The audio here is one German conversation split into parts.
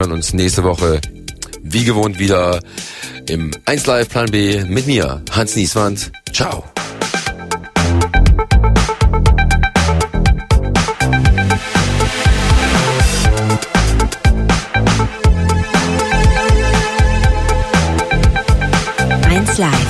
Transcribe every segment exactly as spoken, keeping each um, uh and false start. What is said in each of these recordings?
hören uns nächste Woche wie gewohnt wieder im eins Live Plan B mit mir, Hans Nieswand. Ciao. eins Live.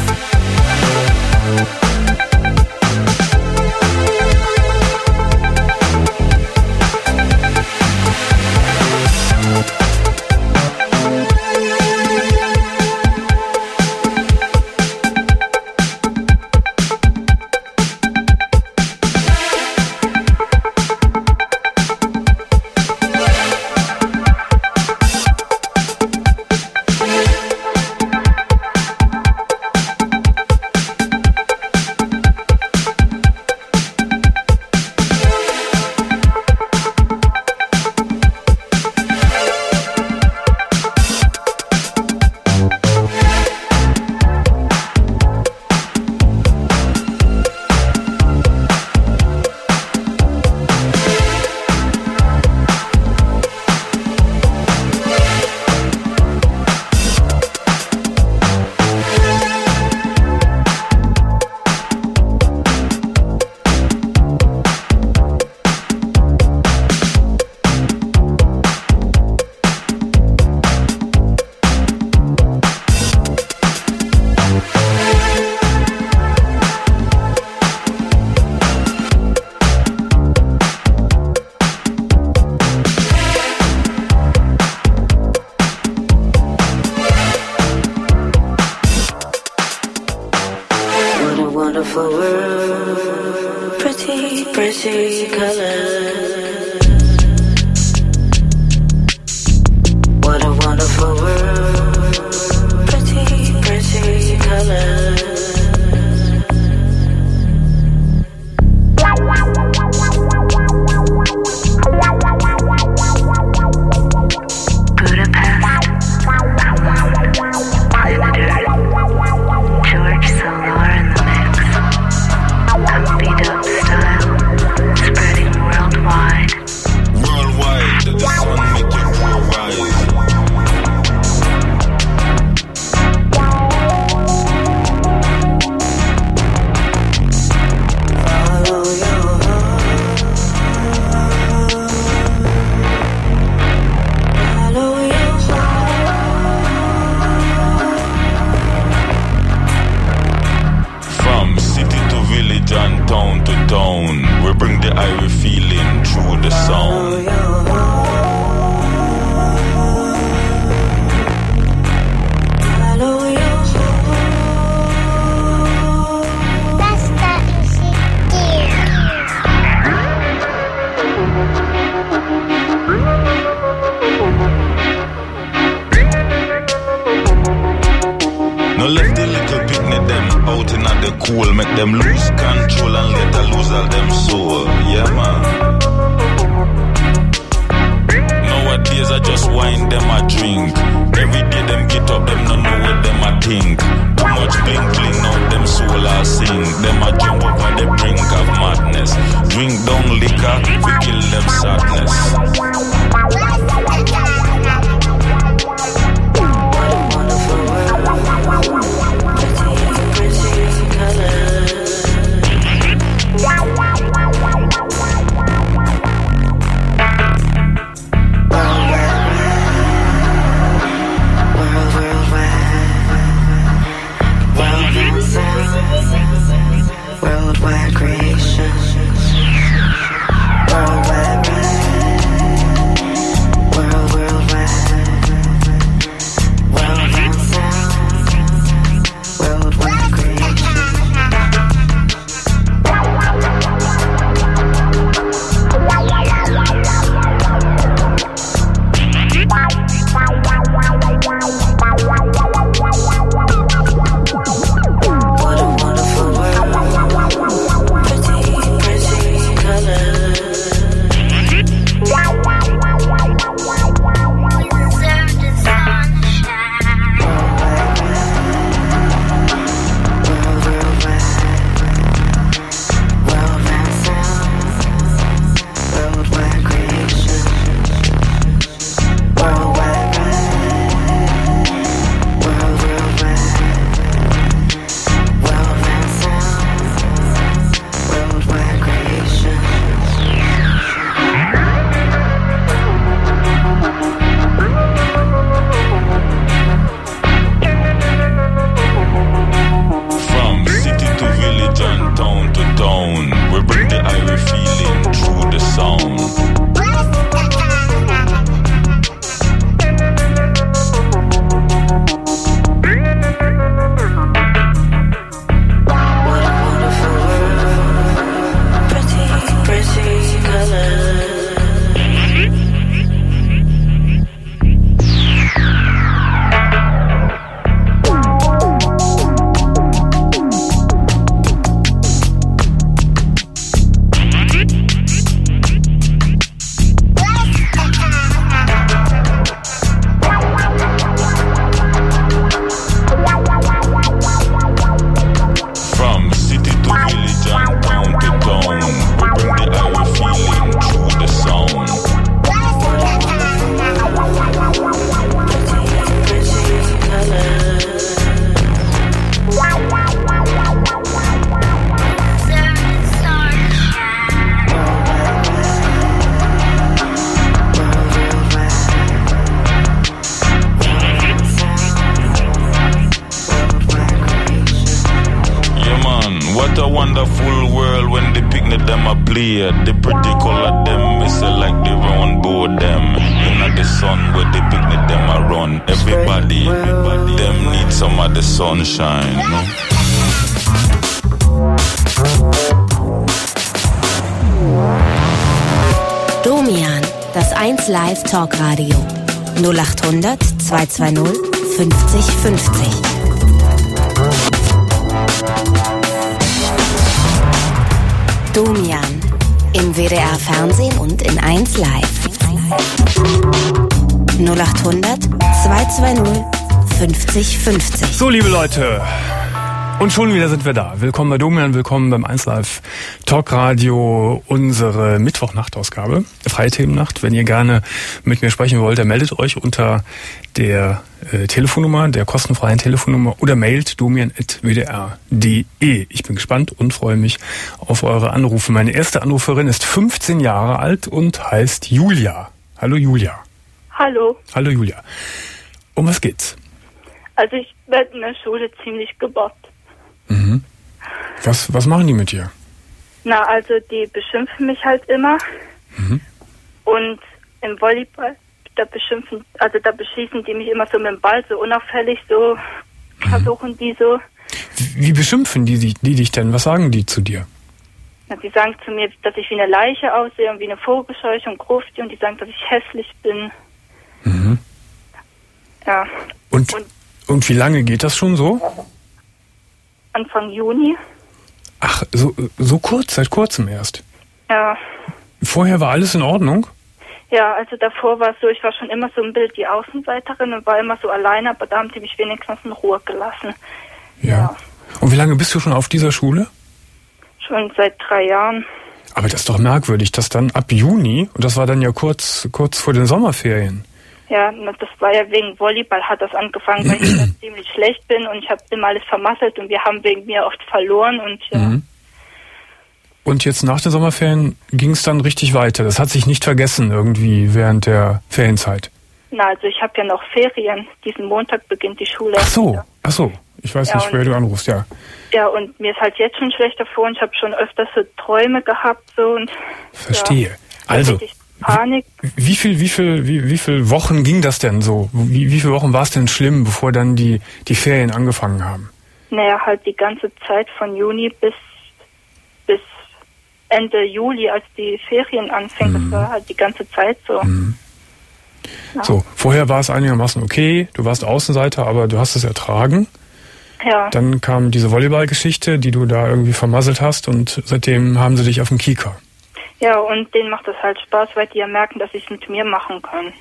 Worldwide creation. a wonderful world when the picnic them a play. The pretty color them is like the round board them. In the sun where the picnic them a run. Everybody, everybody them need some of the sunshine, no? Domian, das eins Live Talkradio. null acht hundert zweihundertzweißig fünfzig fünfzig. Domian, im W D R Fernsehen und in eins Live. null acht hundert zweihundertzweißig fünfzig fünfzig. So, liebe Leute, und schon wieder sind wir da. Willkommen bei Domian, willkommen beim eins Live Talkradio, unsere Mittwoch-Nachtausgabe, freie Themennacht. Wenn ihr gerne mit mir sprechen wollt, dann meldet euch unter der äh, Telefonnummer, der kostenfreien Telefonnummer oder mailt domian at w d r punkt d e. Ich bin gespannt und freue mich auf eure Anrufe. Meine erste Anruferin ist fünfzehn Jahre alt und heißt Julia. Hallo Julia. Hallo. Hallo Julia. Um was geht's? Also ich werde in der Schule ziemlich gebockt. Mhm. Was, was machen die mit dir? Na, also die beschimpfen mich halt immer. Mhm. Und im Volleyball, da beschimpfen, also da beschießen die mich immer so mit dem Ball, so unauffällig, so mhm. versuchen die so. Wie, wie beschimpfen die, die, die dich denn? Was sagen die zu dir? Na, die sagen zu mir, dass ich wie eine Leiche aussehe und wie eine Vogelscheuche und Grufti, und die sagen, dass ich hässlich bin. Mhm. Ja. Und, und, und wie lange geht das schon so? Anfang Juni. Ach, so, so kurz, seit kurzem erst? Ja. Vorher war alles in Ordnung? Ja, also davor war es so, ich war schon immer so ein Bild die Außenseiterin und war immer so alleine, aber da haben sie mich wenigstens in Ruhe gelassen. Ja. ja. Und wie lange bist du schon auf dieser Schule? Schon seit drei Jahren. Aber das ist doch merkwürdig, dass dann ab Juni, und das war dann ja kurz, kurz vor den Sommerferien. Ja, das war ja wegen Volleyball hat das angefangen, weil ich da ziemlich schlecht bin und ich habe immer alles vermasselt und wir haben wegen mir oft verloren und ja. Mhm. Und jetzt nach den Sommerferien ging es dann richtig weiter. Das hat sich nicht vergessen irgendwie während der Ferienzeit. Na, also ich habe ja noch Ferien. Diesen Montag beginnt die Schule. Ach so, wieder. ach so. Ich weiß ja, nicht, wer du anrufst, ja. Ja, und mir ist halt jetzt schon schlecht davor und ich habe schon öfters so Träume gehabt so und. Verstehe. Ja, also. Panik. Wie viel, wie viel, wie, wie viel Wochen ging das denn so? Wie, wie viele Wochen war es denn schlimm, bevor dann die, die Ferien angefangen haben? Naja, halt die ganze Zeit von Juni bis, bis Ende Juli, als die Ferien anfingen. Mhm. Das war halt die ganze Zeit so. Mhm. Ja. So, vorher war es einigermaßen okay, du warst Außenseiter, aber du hast es ertragen. Ja. Dann kam diese Volleyball-Geschichte, die du da irgendwie vermasselt hast und seitdem haben sie dich auf dem Kieker. Ja, und denen macht das halt Spaß, weil die ja merken, dass sie es mit mir machen können.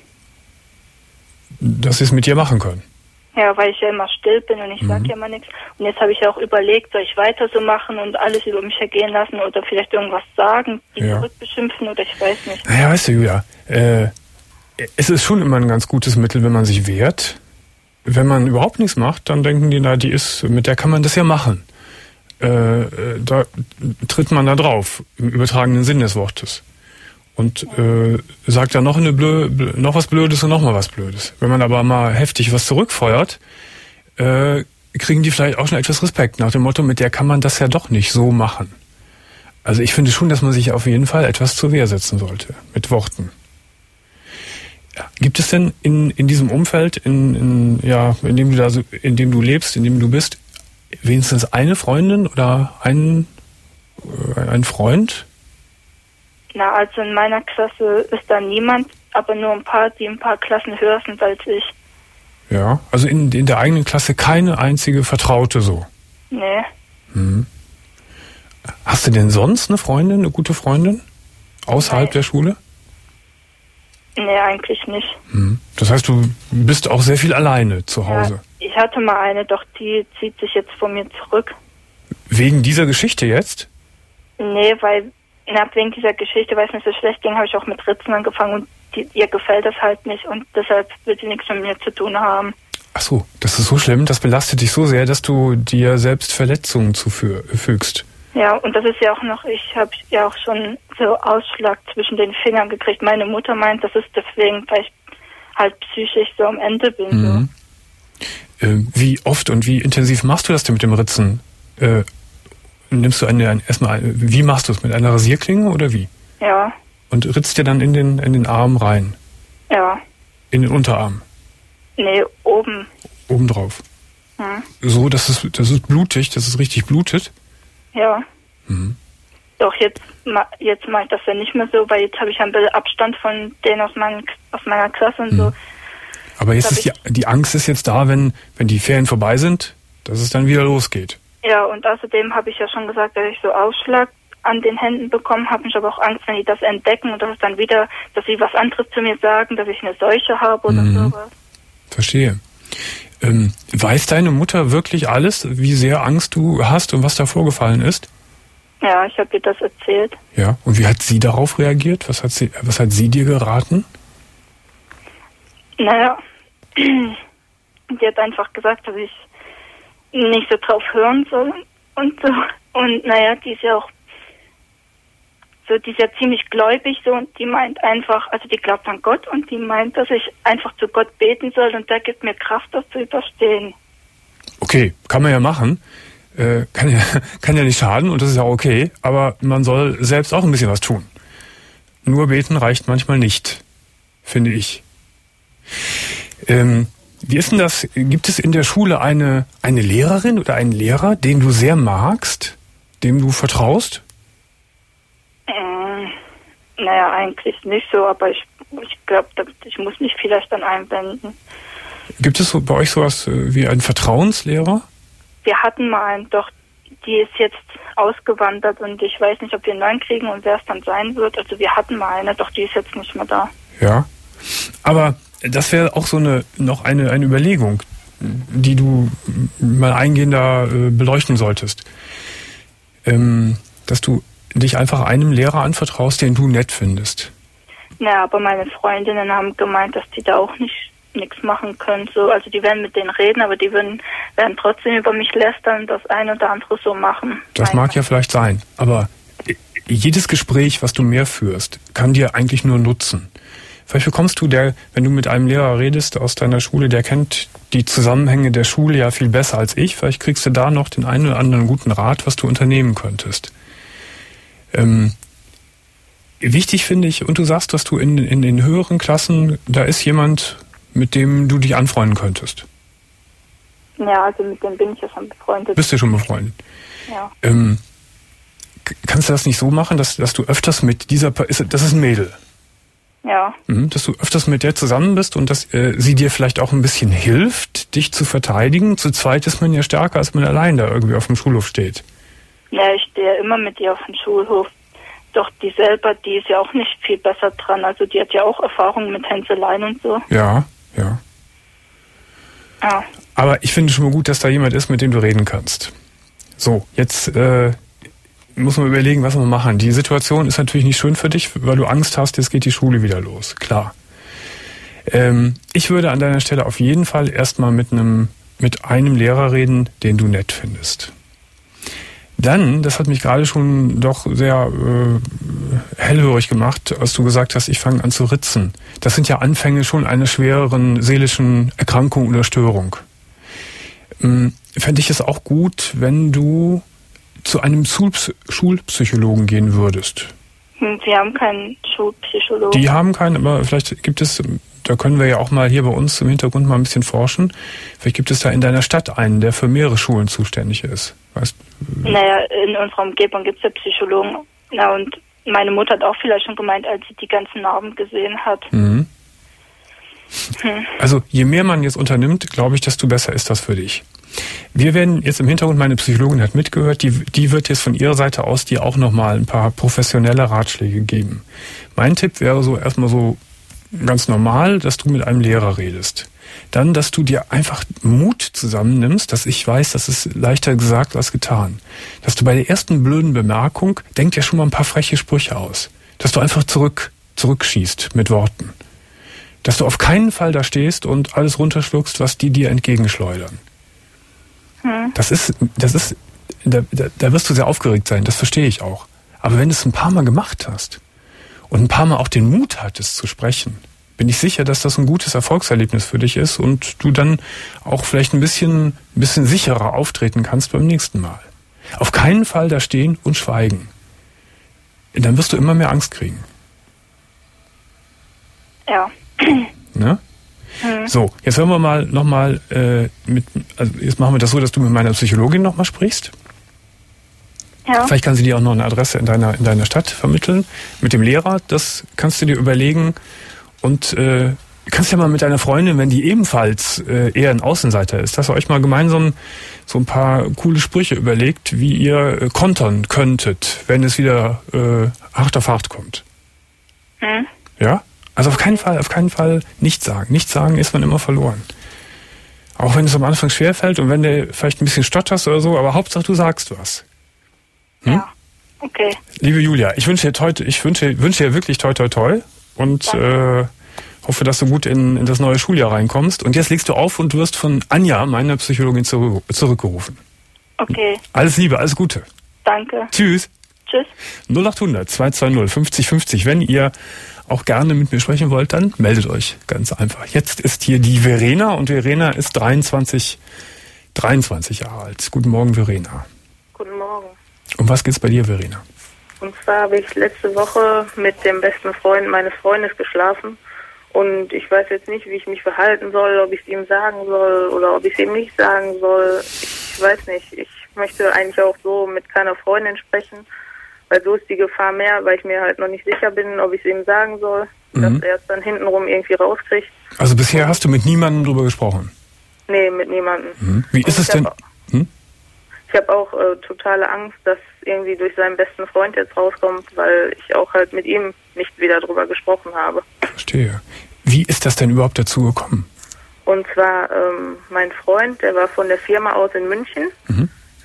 Dass sie es mit dir machen können? Ja, weil ich ja immer still bin und ich mhm. sage ja immer nichts. Und jetzt habe ich ja auch überlegt, soll ich weiter so machen und alles über mich ergehen lassen oder vielleicht irgendwas sagen, die ja. zurückbeschimpfen oder ich weiß nicht. Naja, weißt du, Julia, äh, es ist schon immer ein ganz gutes Mittel, wenn man sich wehrt. Wenn man überhaupt nichts macht, dann denken die, na, die ist, mit der kann man das ja machen. Äh, da tritt man da drauf, im übertragenen Sinn des Wortes. Und äh, sagt dann noch, eine Blö, noch was Blödes und noch mal was Blödes. Wenn man aber mal heftig was zurückfeuert, äh, kriegen die vielleicht auch schon etwas Respekt. Nach dem Motto, mit der kann man das ja doch nicht so machen. Also ich finde schon, dass man sich auf jeden Fall etwas zur Wehr setzen sollte, mit Worten. Ja. Gibt es denn in, in diesem Umfeld, in, in, ja, in dem du da so, in dem du lebst, in dem du bist, wenigstens eine Freundin oder ein, äh, ein Freund? Na, also in meiner Klasse ist da niemand, aber nur ein paar, die ein paar Klassen höher sind als ich. Ja, also in, in der eigenen Klasse keine einzige Vertraute so? Nee. Hm. Hast du denn sonst eine Freundin, eine gute Freundin? Außerhalb nee. der Schule? Nee, eigentlich nicht. Hm. Das heißt, du bist auch sehr viel alleine zu Hause? Ja, ich hatte mal eine, doch die zieht sich jetzt von mir zurück. Wegen dieser Geschichte jetzt? Nee, weil na, wegen dieser Geschichte, weil es mir so schlecht ging, habe ich auch mit Ritzen angefangen und die, ihr gefällt das halt nicht und deshalb will sie nichts mit mir zu tun haben. Ach so, das ist so schlimm, das belastet dich so sehr, dass du dir selbst Verletzungen zufügst. Ja, und das ist ja auch noch, ich habe ja auch schon so Ausschlag zwischen den Fingern gekriegt. Meine Mutter meint, das ist deswegen, weil ich halt psychisch so am Ende bin. Mhm. So. Äh, wie oft und wie intensiv machst du das denn mit dem Ritzen? Äh, nimmst du eine, erstmal, wie machst du es? Mit einer Rasierklinge oder wie? Ja. Und ritzt dir dann in den, in den Arm rein? Ja. In den Unterarm? Nee, oben. Oben drauf? Hm. So, dass es, das ist blutig, dass es richtig blutet? Ja. Mhm. Doch, jetzt, jetzt mache ich das ja nicht mehr so, weil jetzt habe ich ein bisschen Abstand von denen aus, mein, aus meiner Klasse und mhm. so. Aber jetzt ist die, die Angst ist jetzt da, wenn, wenn die Ferien vorbei sind, dass es dann wieder losgeht. Ja, und außerdem habe ich ja schon gesagt, dass ich so Ausschlag an den Händen bekommen habe. Ich habe auch Angst, wenn die das entdecken und dass es dann wieder, dass sie was anderes zu mir sagen, dass ich eine Seuche habe oder mhm. sowas. Verstehe. Ähm, weiß deine Mutter wirklich alles, wie sehr Angst du hast und was da vorgefallen ist? Ja, ich habe ihr das erzählt. Ja, und wie hat sie darauf reagiert? Was hat sie, was hat sie dir geraten? Naja, die hat einfach gesagt, dass ich nicht so drauf hören soll und so. Und naja, die ist ja auch so, die ist ja ziemlich gläubig so und die meint einfach, also die glaubt an Gott und die meint, dass ich einfach zu Gott beten soll und der gibt mir Kraft, das zu überstehen. Okay, kann man ja machen. Äh, kann ja, kann ja nicht schaden und das ist ja okay, aber man soll selbst auch ein bisschen was tun. Nur beten reicht manchmal nicht, finde ich. Ähm, wie ist denn das? Gibt es in der Schule eine, eine Lehrerin oder einen Lehrer, den du sehr magst, dem du vertraust? Ähm, naja, eigentlich nicht so, aber ich, ich glaube, ich muss mich vielleicht dann einwenden. Gibt es bei euch sowas wie einen Vertrauenslehrer? Wir hatten mal einen, doch die ist jetzt ausgewandert und ich weiß nicht, ob wir einen neuen kriegen und wer es dann sein wird. Also wir hatten mal eine, doch die ist jetzt nicht mehr da. Ja, aber das wäre auch so eine noch eine, eine Überlegung, die du mal eingehender äh, beleuchten solltest. Ähm, dass du dich einfach einem Lehrer anvertraust, den du nett findest. Ja, aber meine Freundinnen haben gemeint, dass die da auch nicht nichts machen können. So, also die werden mit denen reden, aber die würden, werden trotzdem über mich lästern, das eine oder andere so machen. Das mag ja vielleicht sein, aber jedes Gespräch, was du mehr führst, kann dir eigentlich nur nutzen. Vielleicht bekommst du, der, wenn du mit einem Lehrer redest aus deiner Schule, der kennt die Zusammenhänge der Schule ja viel besser als ich. Vielleicht kriegst du da noch den einen oder anderen guten Rat, was du unternehmen könntest. Ähm, wichtig finde ich, und du sagst, dass du in, in den höheren Klassen, da ist jemand, mit dem du dich anfreunden könntest. Ja, also mit dem bin ich ja schon befreundet. Bist du schon befreundet? Ja. Ähm, kannst du das nicht so machen, dass, dass du öfters mit dieser, das ist ein Mädel. Ja. Dass du öfters mit der zusammen bist und dass äh, sie dir vielleicht auch ein bisschen hilft, dich zu verteidigen. Zu zweit ist man ja stärker, als man allein da irgendwie auf dem Schulhof steht. Ja, ich stehe immer mit ihr auf dem Schulhof. Doch die selber, die ist ja auch nicht viel besser dran. Also die hat ja auch Erfahrung mit Hänseleien und so. Ja, ja. Ja. Aber ich finde schon mal gut, dass da jemand ist, mit dem du reden kannst. So, jetzt äh, muss man überlegen, was wir machen. Die Situation ist natürlich nicht schön für dich, weil du Angst hast, jetzt geht die Schule wieder los. Klar. Ähm, ich würde an deiner Stelle auf jeden Fall erstmal mit einem, mit einem Lehrer reden, den du nett findest. Dann, das hat mich gerade schon doch sehr äh, hellhörig gemacht, als du gesagt hast, ich fange an zu ritzen. Das sind ja Anfänge schon einer schwereren seelischen Erkrankung oder Störung. Ähm, fände ich es auch gut, wenn du zu einem Schulpsychologen gehen würdest. Wir haben keinen Schulpsychologen. Die haben keinen, aber vielleicht gibt es, da können wir ja auch mal hier bei uns im Hintergrund mal ein bisschen forschen, vielleicht gibt es da in deiner Stadt einen, der für mehrere Schulen zuständig ist. Weißt? Naja, in unserer Umgebung gibt es ja Psychologen. Na, und meine Mutter hat auch vielleicht schon gemeint, als sie die ganzen Narben gesehen hat. Mhm. Hm. Also je mehr man jetzt unternimmt, glaube ich, desto besser ist das für dich. Wir werden jetzt im Hintergrund, meine Psychologin hat mitgehört, die, die wird jetzt von ihrer Seite aus dir auch nochmal ein paar professionelle Ratschläge geben. Mein Tipp wäre so erstmal so ganz normal, dass du mit einem Lehrer redest. Dann, dass du dir einfach Mut zusammennimmst, dass ich weiß, das ist leichter gesagt als getan. Dass du bei der ersten blöden Bemerkung, denk dir schon mal ein paar freche Sprüche aus. Dass du einfach zurück, zurückschießt mit Worten. Dass du auf keinen Fall da stehst und alles runterschluckst, was die dir entgegenschleudern. Hm. Das ist, das ist, da, da, da wirst du sehr aufgeregt sein, das verstehe ich auch. Aber wenn du es ein paar Mal gemacht hast und ein paar Mal auch den Mut hattest zu sprechen, bin ich sicher, dass das ein gutes Erfolgserlebnis für dich ist und du dann auch vielleicht ein bisschen, ein bisschen sicherer auftreten kannst beim nächsten Mal. Auf keinen Fall da stehen und schweigen. Dann wirst du immer mehr Angst kriegen. Ja. Ne? Mhm. So, jetzt hören wir mal nochmal äh, mit, also jetzt machen wir das so, dass du mit meiner Psychologin nochmal sprichst. Ja. Vielleicht kann sie dir auch noch eine Adresse in deiner, in deiner Stadt vermitteln. Mit dem Lehrer, das kannst du dir überlegen. Und äh, kannst ja mal mit deiner Freundin, wenn die ebenfalls äh, eher ein Außenseiter ist, dass ihr euch mal gemeinsam so ein paar coole Sprüche überlegt, wie ihr äh, kontern könntet, wenn es wieder äh, hart auf hart kommt. Mhm. Ja? Also auf keinen Fall, auf keinen Fall nichts sagen. Nichts sagen ist man immer verloren. Auch wenn es am Anfang schwerfällt und wenn du vielleicht ein bisschen stotterst oder so, aber Hauptsache du sagst was. Hm? Ja. Okay. Liebe Julia, ich wünsche dir toi, ich wünsche, wünsche dir wirklich toi toi toi und äh, hoffe, dass du gut in, in das neue Schuljahr reinkommst. Und jetzt legst du auf und wirst von Anja, meiner Psychologin, zurück, zurückgerufen. Okay. Alles Liebe, alles Gute. Danke. Tschüss. Tschüss. null acht hundert zwei zwei null fünfzig fünfzig. Wenn ihr auch gerne mit mir sprechen wollt, dann meldet euch ganz einfach. Jetzt ist hier die Verena und Verena ist dreiundzwanzig, dreiundzwanzig Jahre alt. Guten Morgen, Verena. Guten Morgen. Um was geht's bei dir, Verena? Und zwar habe ich letzte Woche mit dem besten Freund meines Freundes geschlafen und ich weiß jetzt nicht, wie ich mich verhalten soll, ob ich es ihm sagen soll oder ob ich es ihm nicht sagen soll. Ich weiß nicht. Ich möchte eigentlich auch so mit keiner Freundin sprechen, weil so ist die Gefahr mehr, weil ich mir halt noch nicht sicher bin, ob ich es ihm sagen soll, mhm. dass er es dann hintenrum irgendwie rauskriegt. Also bisher hast du mit niemandem drüber gesprochen? Nee, mit niemandem. Mhm. Wie ist es denn? Hm? Ich habe auch äh, totale Angst, dass irgendwie durch seinen besten Freund jetzt rauskommt, weil ich auch halt mit ihm nicht wieder drüber gesprochen habe. Verstehe. Wie ist das denn überhaupt dazu gekommen? Und zwar ähm, mein Freund, der war von der Firma aus in München mhm.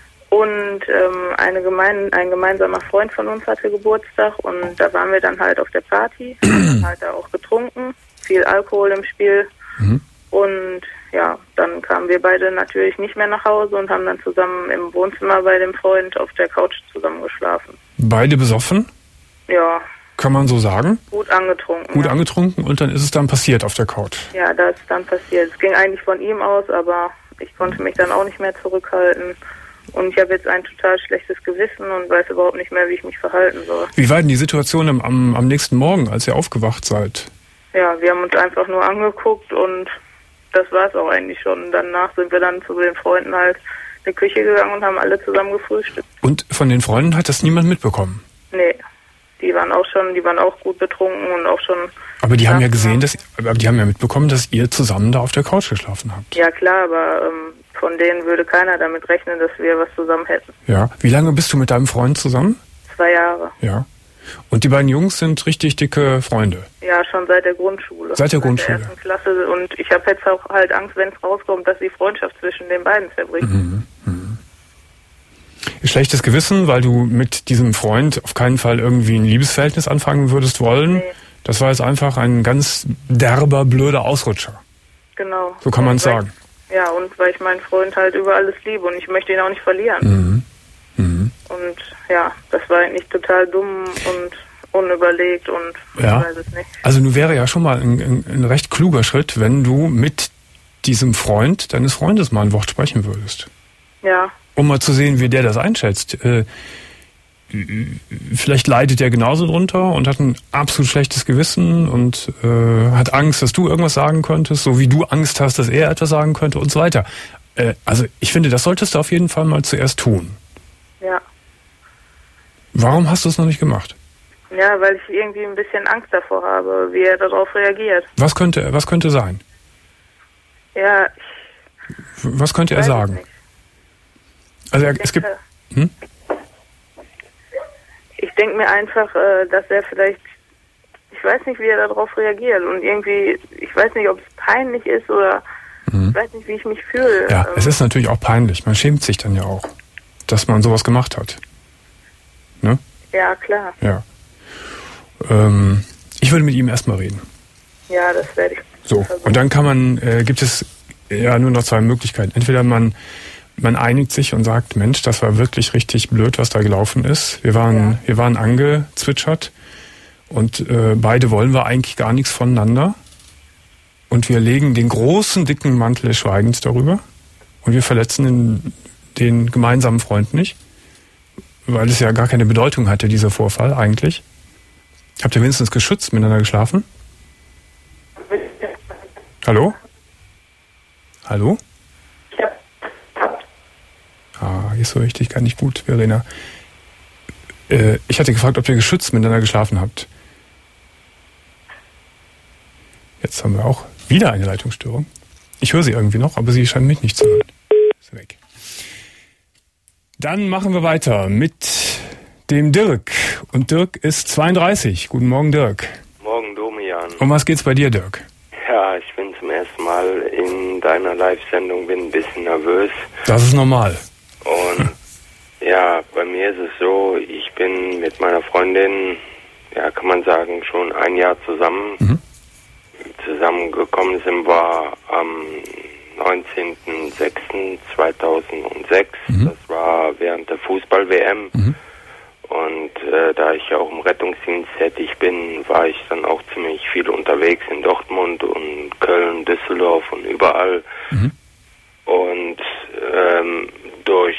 und ähm, eine gemein, ein gemeinsamer Freund von uns hatte Geburtstag und da waren wir dann halt auf der Party, haben halt da auch getrunken, viel Alkohol im Spiel mhm. und ja, dann kamen wir beide natürlich nicht mehr nach Hause und haben dann zusammen im Wohnzimmer bei dem Freund auf der Couch zusammen geschlafen. Beide besoffen? Ja. Kann man so sagen? Gut angetrunken. Gut ja. angetrunken und dann ist es dann passiert auf der Couch? Ja, das ist dann passiert. Es ging eigentlich von ihm aus, aber ich konnte mich dann auch nicht mehr zurückhalten. Und ich habe jetzt ein total schlechtes Gewissen und weiß überhaupt nicht mehr, wie ich mich verhalten soll. Wie war denn die Situation am, am, am nächsten Morgen, als ihr aufgewacht seid? Ja, wir haben uns einfach nur angeguckt und das war es auch eigentlich schon. Danach sind wir dann zu den Freunden halt in die Küche gegangen und haben alle zusammen gefrühstückt. Und von den Freunden hat das niemand mitbekommen? Nee, die waren auch schon, die waren auch gut betrunken und auch schon... Aber die haben ja gesehen, dass, aber die haben ja mitbekommen, dass ihr zusammen da auf der Couch geschlafen habt. Ja klar, aber ähm, von denen würde keiner damit rechnen, dass wir was zusammen hätten. Ja, wie lange bist du mit deinem Freund zusammen? Zwei Jahre. Ja. Und die beiden Jungs sind richtig dicke Freunde? Ja, schon seit der Grundschule. Seit der Grundschule? Seit der ersten Klasse. Und ich habe jetzt auch halt Angst, wenn es rauskommt, dass die Freundschaft zwischen den beiden zerbricht. Mhm. Mhm. Schlechtes Gewissen, weil du mit diesem Freund auf keinen Fall irgendwie ein Liebesverhältnis anfangen würdest wollen. Nee. Das war jetzt einfach ein ganz derber, blöder Ausrutscher. Genau. So kann man es sagen. Ja, und weil ich meinen Freund halt über alles liebe und ich möchte ihn auch nicht verlieren. Mhm. Mhm. Und ja, das war eigentlich total dumm und unüberlegt und ja. ich weiß es nicht. Also nun wäre ja schon mal ein, ein, ein recht kluger Schritt, wenn du mit diesem Freund deines Freundes mal ein Wort sprechen würdest. Ja. Um mal zu sehen, wie der das einschätzt. Äh, vielleicht leidet er genauso drunter und hat ein absolut schlechtes Gewissen und äh, hat Angst, dass du irgendwas sagen könntest, so wie du Angst hast, dass er etwas sagen könnte und so weiter. Äh, also ich finde, das solltest du auf jeden Fall mal zuerst tun. Ja. Warum hast du es noch nicht gemacht? Ja, weil ich irgendwie ein bisschen Angst davor habe, wie er darauf reagiert. Was könnte, was könnte sein? Ja, ich Was könnte er sagen? Nicht. Also er, denke, es gibt... Hm? Ich denke mir einfach, äh, dass er vielleicht, ich weiß nicht, wie er darauf reagiert und irgendwie, ich weiß nicht, ob es peinlich ist oder mhm. ich weiß nicht, wie ich mich fühle. Ja, ähm, es ist natürlich auch peinlich. Man schämt sich dann ja auch, dass man sowas gemacht hat. Ne? Ja, klar. Ja. Ähm, ich würde mit ihm erstmal reden. Ja, das werde ich. So, versuchen. und dann kann man, äh, gibt es ja nur noch zwei Möglichkeiten. Entweder man Man einigt sich und sagt, Mensch, das war wirklich richtig blöd, was da gelaufen ist. Wir waren, ja. wir waren angezwitschert und äh, beide wollen wir eigentlich gar nichts voneinander. Und wir legen den großen, dicken Mantel des Schweigens darüber und wir verletzen den, den gemeinsamen Freund nicht. weil es ja gar keine Bedeutung hatte, dieser Vorfall eigentlich. Habt ihr wenigstens geschützt miteinander geschlafen? Hallo? Hallo? Ja. Ah, jetzt höre ich dich gar nicht gut, Verena. Äh, ich hatte gefragt, ob ihr geschützt miteinander geschlafen habt. Jetzt haben wir auch wieder eine Leitungsstörung. Ich höre sie irgendwie noch, aber sie scheint mich nicht zu hören. Ist weg. Dann machen wir weiter mit dem Dirk. Und Dirk ist zweiunddreißig. Guten Morgen, Dirk. Morgen, Domian. Um was geht's bei dir, Dirk? Ja, ich bin zum ersten Mal in deiner Live-Sendung, bin ein bisschen nervös. Das ist normal. Und ja, bei mir ist es so, ich bin mit meiner Freundin, ja, kann man sagen, schon ein Jahr zusammen. Mhm. Zusammengekommen sind wir am neunzehnten sechsten zweitausendsechs. Mhm. Das war während der Fußball-W M. Mhm. Und äh, da ich ja auch im Rettungsdienst tätig bin, war ich dann auch ziemlich viel unterwegs in Dortmund und Köln, Düsseldorf und überall. Mhm. Und ähm, durch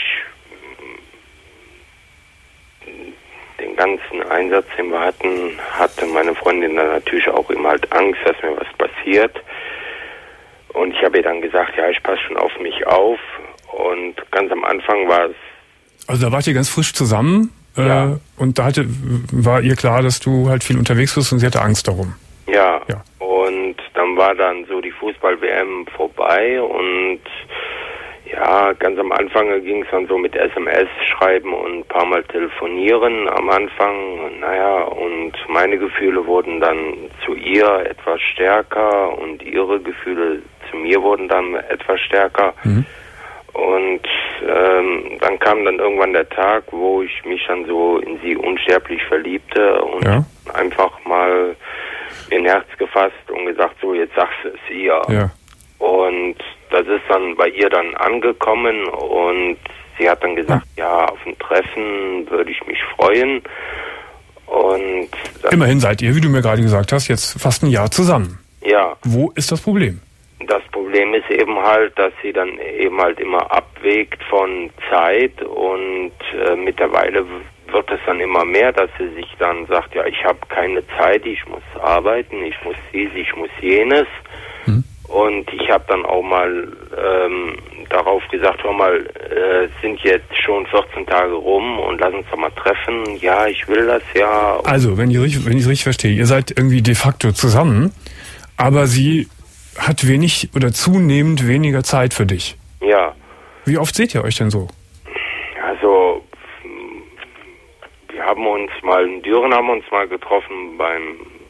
den ganzen Einsatz, den wir hatten, hatte meine Freundin dann natürlich auch immer halt Angst, dass mir was passiert. Und ich habe ihr dann gesagt, ja, ich passe schon auf mich auf. Und ganz am Anfang war es... Also da wart ihr ganz frisch zusammen? Ja. Äh, und da hatte, war ihr klar, dass du halt viel unterwegs bist und sie hatte Angst darum. Ja, ja. Und dann war dann so die Fußball-W M vorbei und ja, ganz am Anfang ging es dann so mit S M S schreiben und ein paar Mal telefonieren am Anfang. Naja, und meine Gefühle wurden dann zu ihr etwas stärker und ihre Gefühle zu mir wurden dann etwas stärker. Mhm. Und ähm, dann kam dann irgendwann der Tag, wo ich mich dann so in sie unsterblich verliebte und ja. einfach mal in Herz gefasst und gesagt, so, jetzt sagst du es ihr. Ja. Und das ist dann bei ihr dann angekommen und sie hat dann gesagt, ja, auf ein Treffen würde ich mich freuen. Und immerhin seid ihr, wie du mir gerade gesagt hast, jetzt fast ein Jahr zusammen. Ja. Wo ist das Problem? Das Problem ist eben halt, dass sie dann eben halt immer abwägt von Zeit und äh, mittlerweile wird es dann immer mehr, dass sie sich dann sagt, ja, ich habe keine Zeit, ich muss arbeiten, ich muss dies, ich muss jenes. Hm. Und ich habe dann auch mal ähm, darauf gesagt, hör mal, äh, sind jetzt schon vierzehn Tage rum und lass uns doch mal treffen. Ja, ich will das ja. Also, wenn ich richtig, wenn ich richtig verstehe, ihr seid irgendwie de facto zusammen, aber sie hat wenig oder zunehmend weniger Zeit für dich. Ja. Wie oft seht ihr euch denn so? Also, wir haben uns mal, in Düren haben wir uns mal getroffen beim,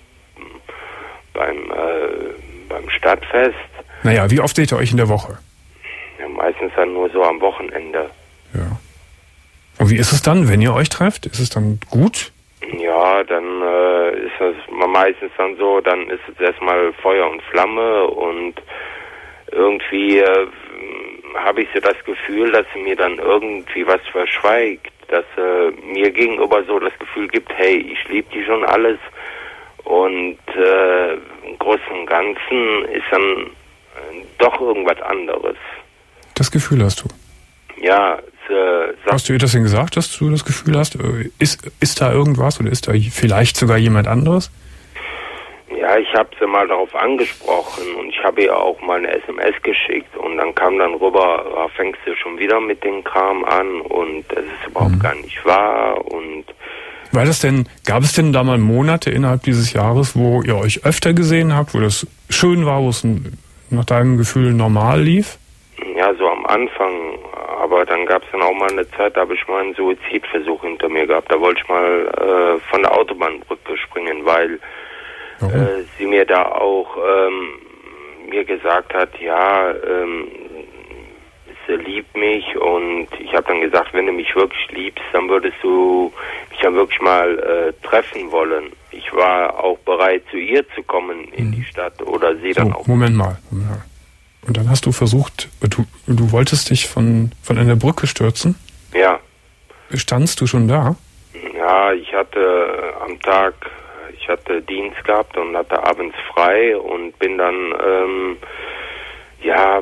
beim, äh, beim Stadtfest. Naja, wie oft seht ihr euch in der Woche? Ja, meistens dann nur so am Wochenende. Ja. Und wie ist es dann, wenn ihr euch trefft? Ist es dann gut? Ja, dann äh, ist das meistens dann so, dann ist es erstmal Feuer und Flamme und irgendwie äh, habe ich so das Gefühl, dass sie mir dann irgendwie was verschweigt, dass äh, mir gegenüber so das Gefühl gibt, hey, ich liebe die schon alles und äh, im Großen und Ganzen ist dann äh, doch irgendwas anderes. Das Gefühl hast du? Ja. Äh, hast du ihr das denn gesagt, dass du das Gefühl hast? Ist, ist da irgendwas oder ist da vielleicht sogar jemand anderes? Ja, ich habe sie mal darauf angesprochen und ich habe ihr auch mal eine S M S geschickt und dann kam dann rüber, ah, fängst du schon wieder mit dem Kram an und das ist überhaupt mhm. gar nicht wahr und... War das denn, gab es denn da mal Monate innerhalb dieses Jahres, wo ihr euch öfter gesehen habt, wo das schön war, wo es nach deinem Gefühl normal lief? Ja, so am Anfang, aber dann gab es dann auch mal eine Zeit, da habe ich mal einen Suizidversuch hinter mir gehabt. Da wollte ich mal äh, von der Autobahnbrücke springen, weil äh, sie mir da auch ähm, mir gesagt hat, ja, ähm, sie liebt mich und ich habe dann gesagt, wenn du mich wirklich liebst, dann würdest du mich ja wirklich mal äh, treffen wollen. Ich war auch bereit, zu ihr zu kommen in mhm. die Stadt oder sie so, dann auch. Moment mal. Ja. Und dann hast du versucht, du, du wolltest dich von, von einer Brücke stürzen? Ja. Standst du schon da? Ja, ich hatte am Tag, ich hatte Dienst gehabt und hatte abends frei und bin dann, ähm, ja, ich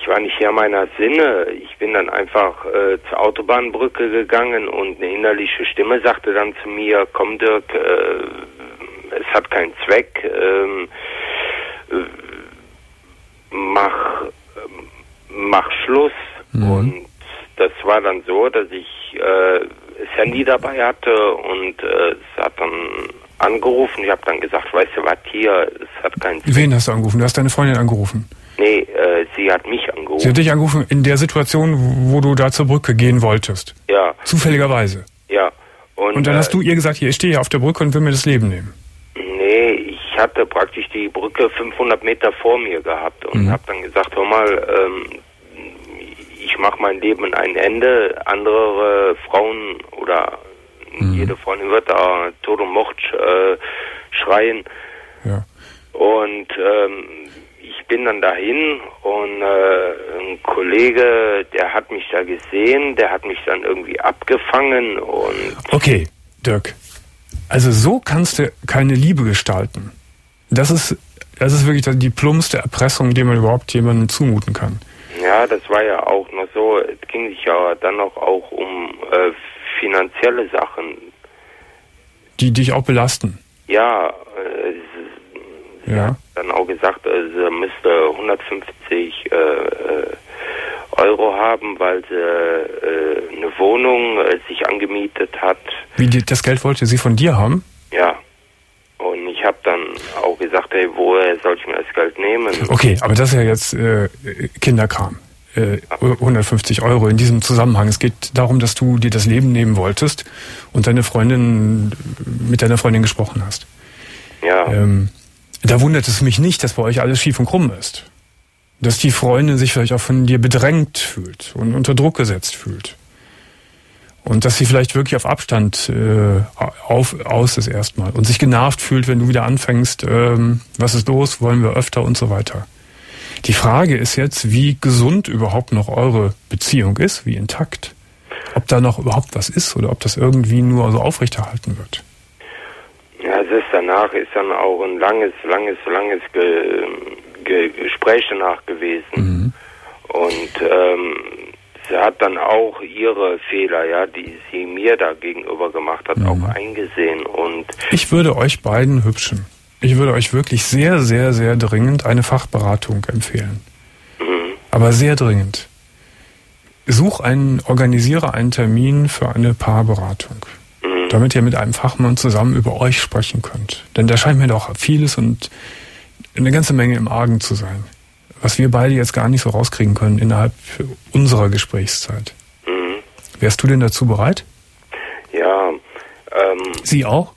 war nicht Herr meiner Sinne. Ich bin dann einfach äh, zur Autobahnbrücke gegangen und eine innerliche Stimme sagte dann zu mir, komm Dirk, äh, es hat keinen Zweck, ähm, äh, mach, äh, mach Schluss. Mhm. Und das war dann so, dass ich äh, das Handy dabei hatte und äh, es hat dann angerufen. Ich habe dann gesagt, weißt du was, hier, es hat keinen Zweck. Wen hast du angerufen? Du hast deine Freundin angerufen? Nee, äh, sie hat mich angerufen. Sie hat dich angerufen in der Situation, wo du da zur Brücke gehen wolltest? Ja. Zufälligerweise? Ja. Und, und dann äh, hast du ihr gesagt, hier, ich stehe hier auf der Brücke und will mir das Leben nehmen? Nee, ich hatte praktisch die Brücke fünfhundert Meter vor mir gehabt und mhm. habe dann gesagt, hör mal, ähm, ich mache mein Leben ein Ende. Andere Frauen oder mhm. jede Freundin wird da Tod und Mord äh, schreien. Ja. Und ähm, ich bin dann dahin und äh, ein Kollege, der hat mich da gesehen, der hat mich dann irgendwie abgefangen und... Okay, Dirk. Also so kannst du keine Liebe gestalten. Das ist, das ist wirklich die plumpste Erpressung, die man überhaupt jemandem zumuten kann. Ja, das war ja auch noch so, es ging sich ja dann noch auch um äh, finanzielle Sachen. Die dich auch belasten? Ja, äh, sie ja. hat dann auch gesagt, äh, sie müsste hundertfünfzig äh, Euro haben, weil sie äh, eine Wohnung äh, sich angemietet hat. Wie, die, das Geld wollte sie von dir haben? Ja. Und ich habe dann auch gesagt, hey, woher soll ich mir das Geld nehmen? Okay, aber das ist ja jetzt äh, Kinderkram. Äh, hundertfünfzig Euro in diesem Zusammenhang. Es geht darum, dass du dir das Leben nehmen wolltest und deine Freundin mit deiner Freundin gesprochen hast. Ja. Ähm, da wundert es mich nicht, dass bei euch alles schief und krumm ist. Dass die Freundin sich vielleicht auch von dir bedrängt fühlt und unter Druck gesetzt fühlt. Und dass sie vielleicht wirklich auf Abstand äh, auf, aus ist erstmal und sich genervt fühlt, wenn du wieder anfängst, ähm, was ist los, wollen wir öfter und so weiter. Die Frage ist jetzt, wie gesund überhaupt noch eure Beziehung ist, wie intakt. Ob da noch überhaupt was ist oder ob das irgendwie nur so aufrechterhalten wird. Ja, es ist danach, ist dann auch ein langes, langes, langes Ge, Ge, Gespräch danach gewesen. Mhm. Und ähm, sie hat dann auch ihre Fehler, ja, die sie mir da gegenüber gemacht hat, mhm. auch eingesehen. Und ich würde euch beiden hübschen. Ich würde euch wirklich sehr, sehr, sehr dringend eine Fachberatung empfehlen. Mhm. Aber sehr dringend. Such einen, organisiere einen Termin für eine Paarberatung. Mhm. Damit ihr mit einem Fachmann zusammen über euch sprechen könnt. Denn da scheint mir doch vieles und eine ganze Menge im Argen zu sein. Was wir beide jetzt gar nicht so rauskriegen können innerhalb unserer Gesprächszeit. Mhm. Wärst du denn dazu bereit? Ja. Ähm, Sie auch?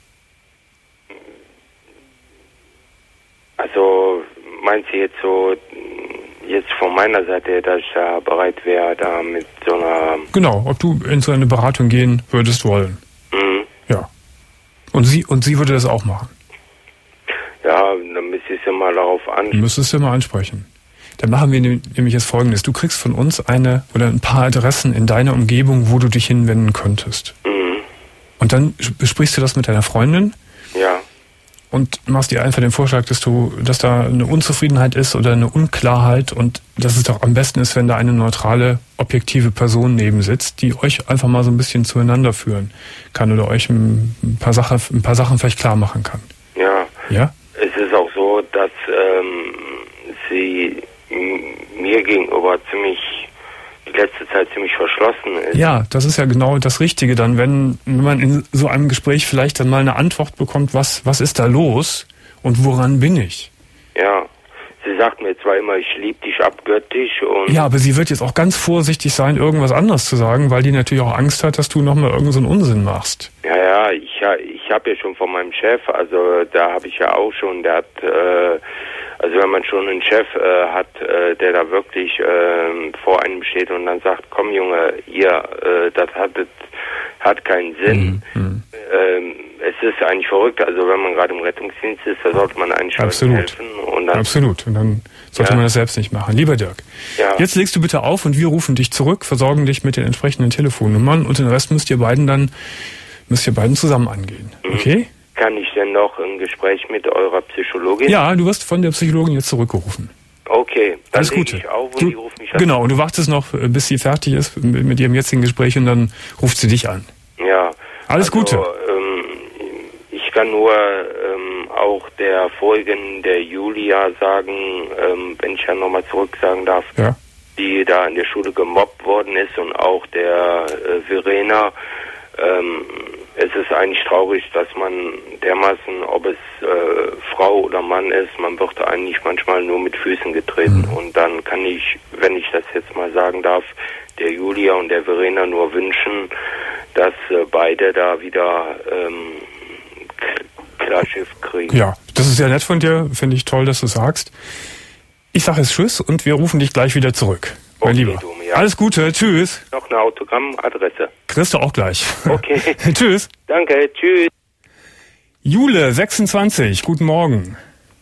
Also meint sie jetzt so, jetzt von meiner Seite, dass ich da bereit wäre, da mit so einer... Genau, ob du in so eine Beratung gehen würdest wollen. Mhm. Ja. Und sie, und sie würde das auch machen? Ja, dann müsste ich sie mal darauf ansprechen. Müsstest du mal ansprechen. Dann machen wir nämlich jetzt Folgendes. Du kriegst von uns eine oder ein paar Adressen in deiner Umgebung, wo du dich hinwenden könntest. Mhm. Und dann besprichst du das mit deiner Freundin. Ja. Und machst dir einfach den Vorschlag, dass du, dass da eine Unzufriedenheit ist oder eine Unklarheit und dass es doch am besten ist, wenn da eine neutrale, objektive Person neben sitzt, die euch einfach mal so ein bisschen zueinander führen kann oder euch ein paar Sachen, ein paar Sachen vielleicht klar machen kann. Ja. Ja? Es ist auch so, dass ähm, sie mir gegenüber ziemlich die letzte Zeit ziemlich verschlossen ist. Ja, das ist ja genau das Richtige dann, wenn, wenn man in so einem Gespräch vielleicht dann mal eine Antwort bekommt, was, was ist da los und woran bin ich? Ja, sie sagt mir zwar immer, ich liebe dich abgöttisch und... Ja, aber sie wird jetzt auch ganz vorsichtig sein, irgendwas anderes zu sagen, weil die natürlich auch Angst hat, dass du nochmal irgend so einen Unsinn machst. Ja, ja, ich, ich habe ja schon von meinem Chef, also da habe ich ja auch schon, der hat... Äh, Also wenn man schon einen Chef äh, hat, äh, der da wirklich äh, vor einem steht und dann sagt, komm Junge, ihr, äh, das hat, das hat keinen Sinn. Mhm. Ähm, es ist eigentlich verrückt, also wenn man gerade im Rettungsdienst ist, da sollte man eigentlich Absolut. helfen. Und dann, Absolut, und dann sollte ja. man das selbst nicht machen. Lieber Dirk, ja. jetzt legst du bitte auf und wir rufen dich zurück, versorgen dich mit den entsprechenden Telefonnummern und den Rest müsst ihr beiden dann, müsst ihr beiden zusammen angehen. Okay? Mhm. Kann ich denn noch ein Gespräch mit eurer Psychologin? Ja, du wirst von der Psychologin jetzt zurückgerufen. Okay, dann Alles leg Gute. ich auf und Du, die ruft mich an. genau, und du wartest noch, bis sie fertig ist mit, mit ihrem jetzigen Gespräch und dann ruft sie dich an. Ja. Alles also, Gute. Ähm, ich kann nur ähm, auch der Vorigen, der Julia, sagen, ähm, wenn ich ja nochmal zurück sagen darf, Ja. die da in der Schule gemobbt worden ist, und auch der äh, Verena. Ähm, es ist eigentlich traurig, dass man dermaßen, ob es äh, Frau oder Mann ist, man wird eigentlich manchmal nur mit Füßen getreten. Mhm. Und dann kann ich, wenn ich das jetzt mal sagen darf, der Julia und der Verena nur wünschen, dass äh, beide da wieder ähm, Klarschiff kriegen. Ja, das ist sehr nett von dir, finde ich toll, dass du sagst. Ich sage jetzt Tschüss und wir rufen dich gleich wieder zurück. Mein Okay, Lieber. Dome, ja. Alles Gute, tschüss. Noch eine Autogrammadresse. Kriegst du auch gleich. Okay. Tschüss. Danke, tschüss. Jule, sechsundzwanzig, guten Morgen.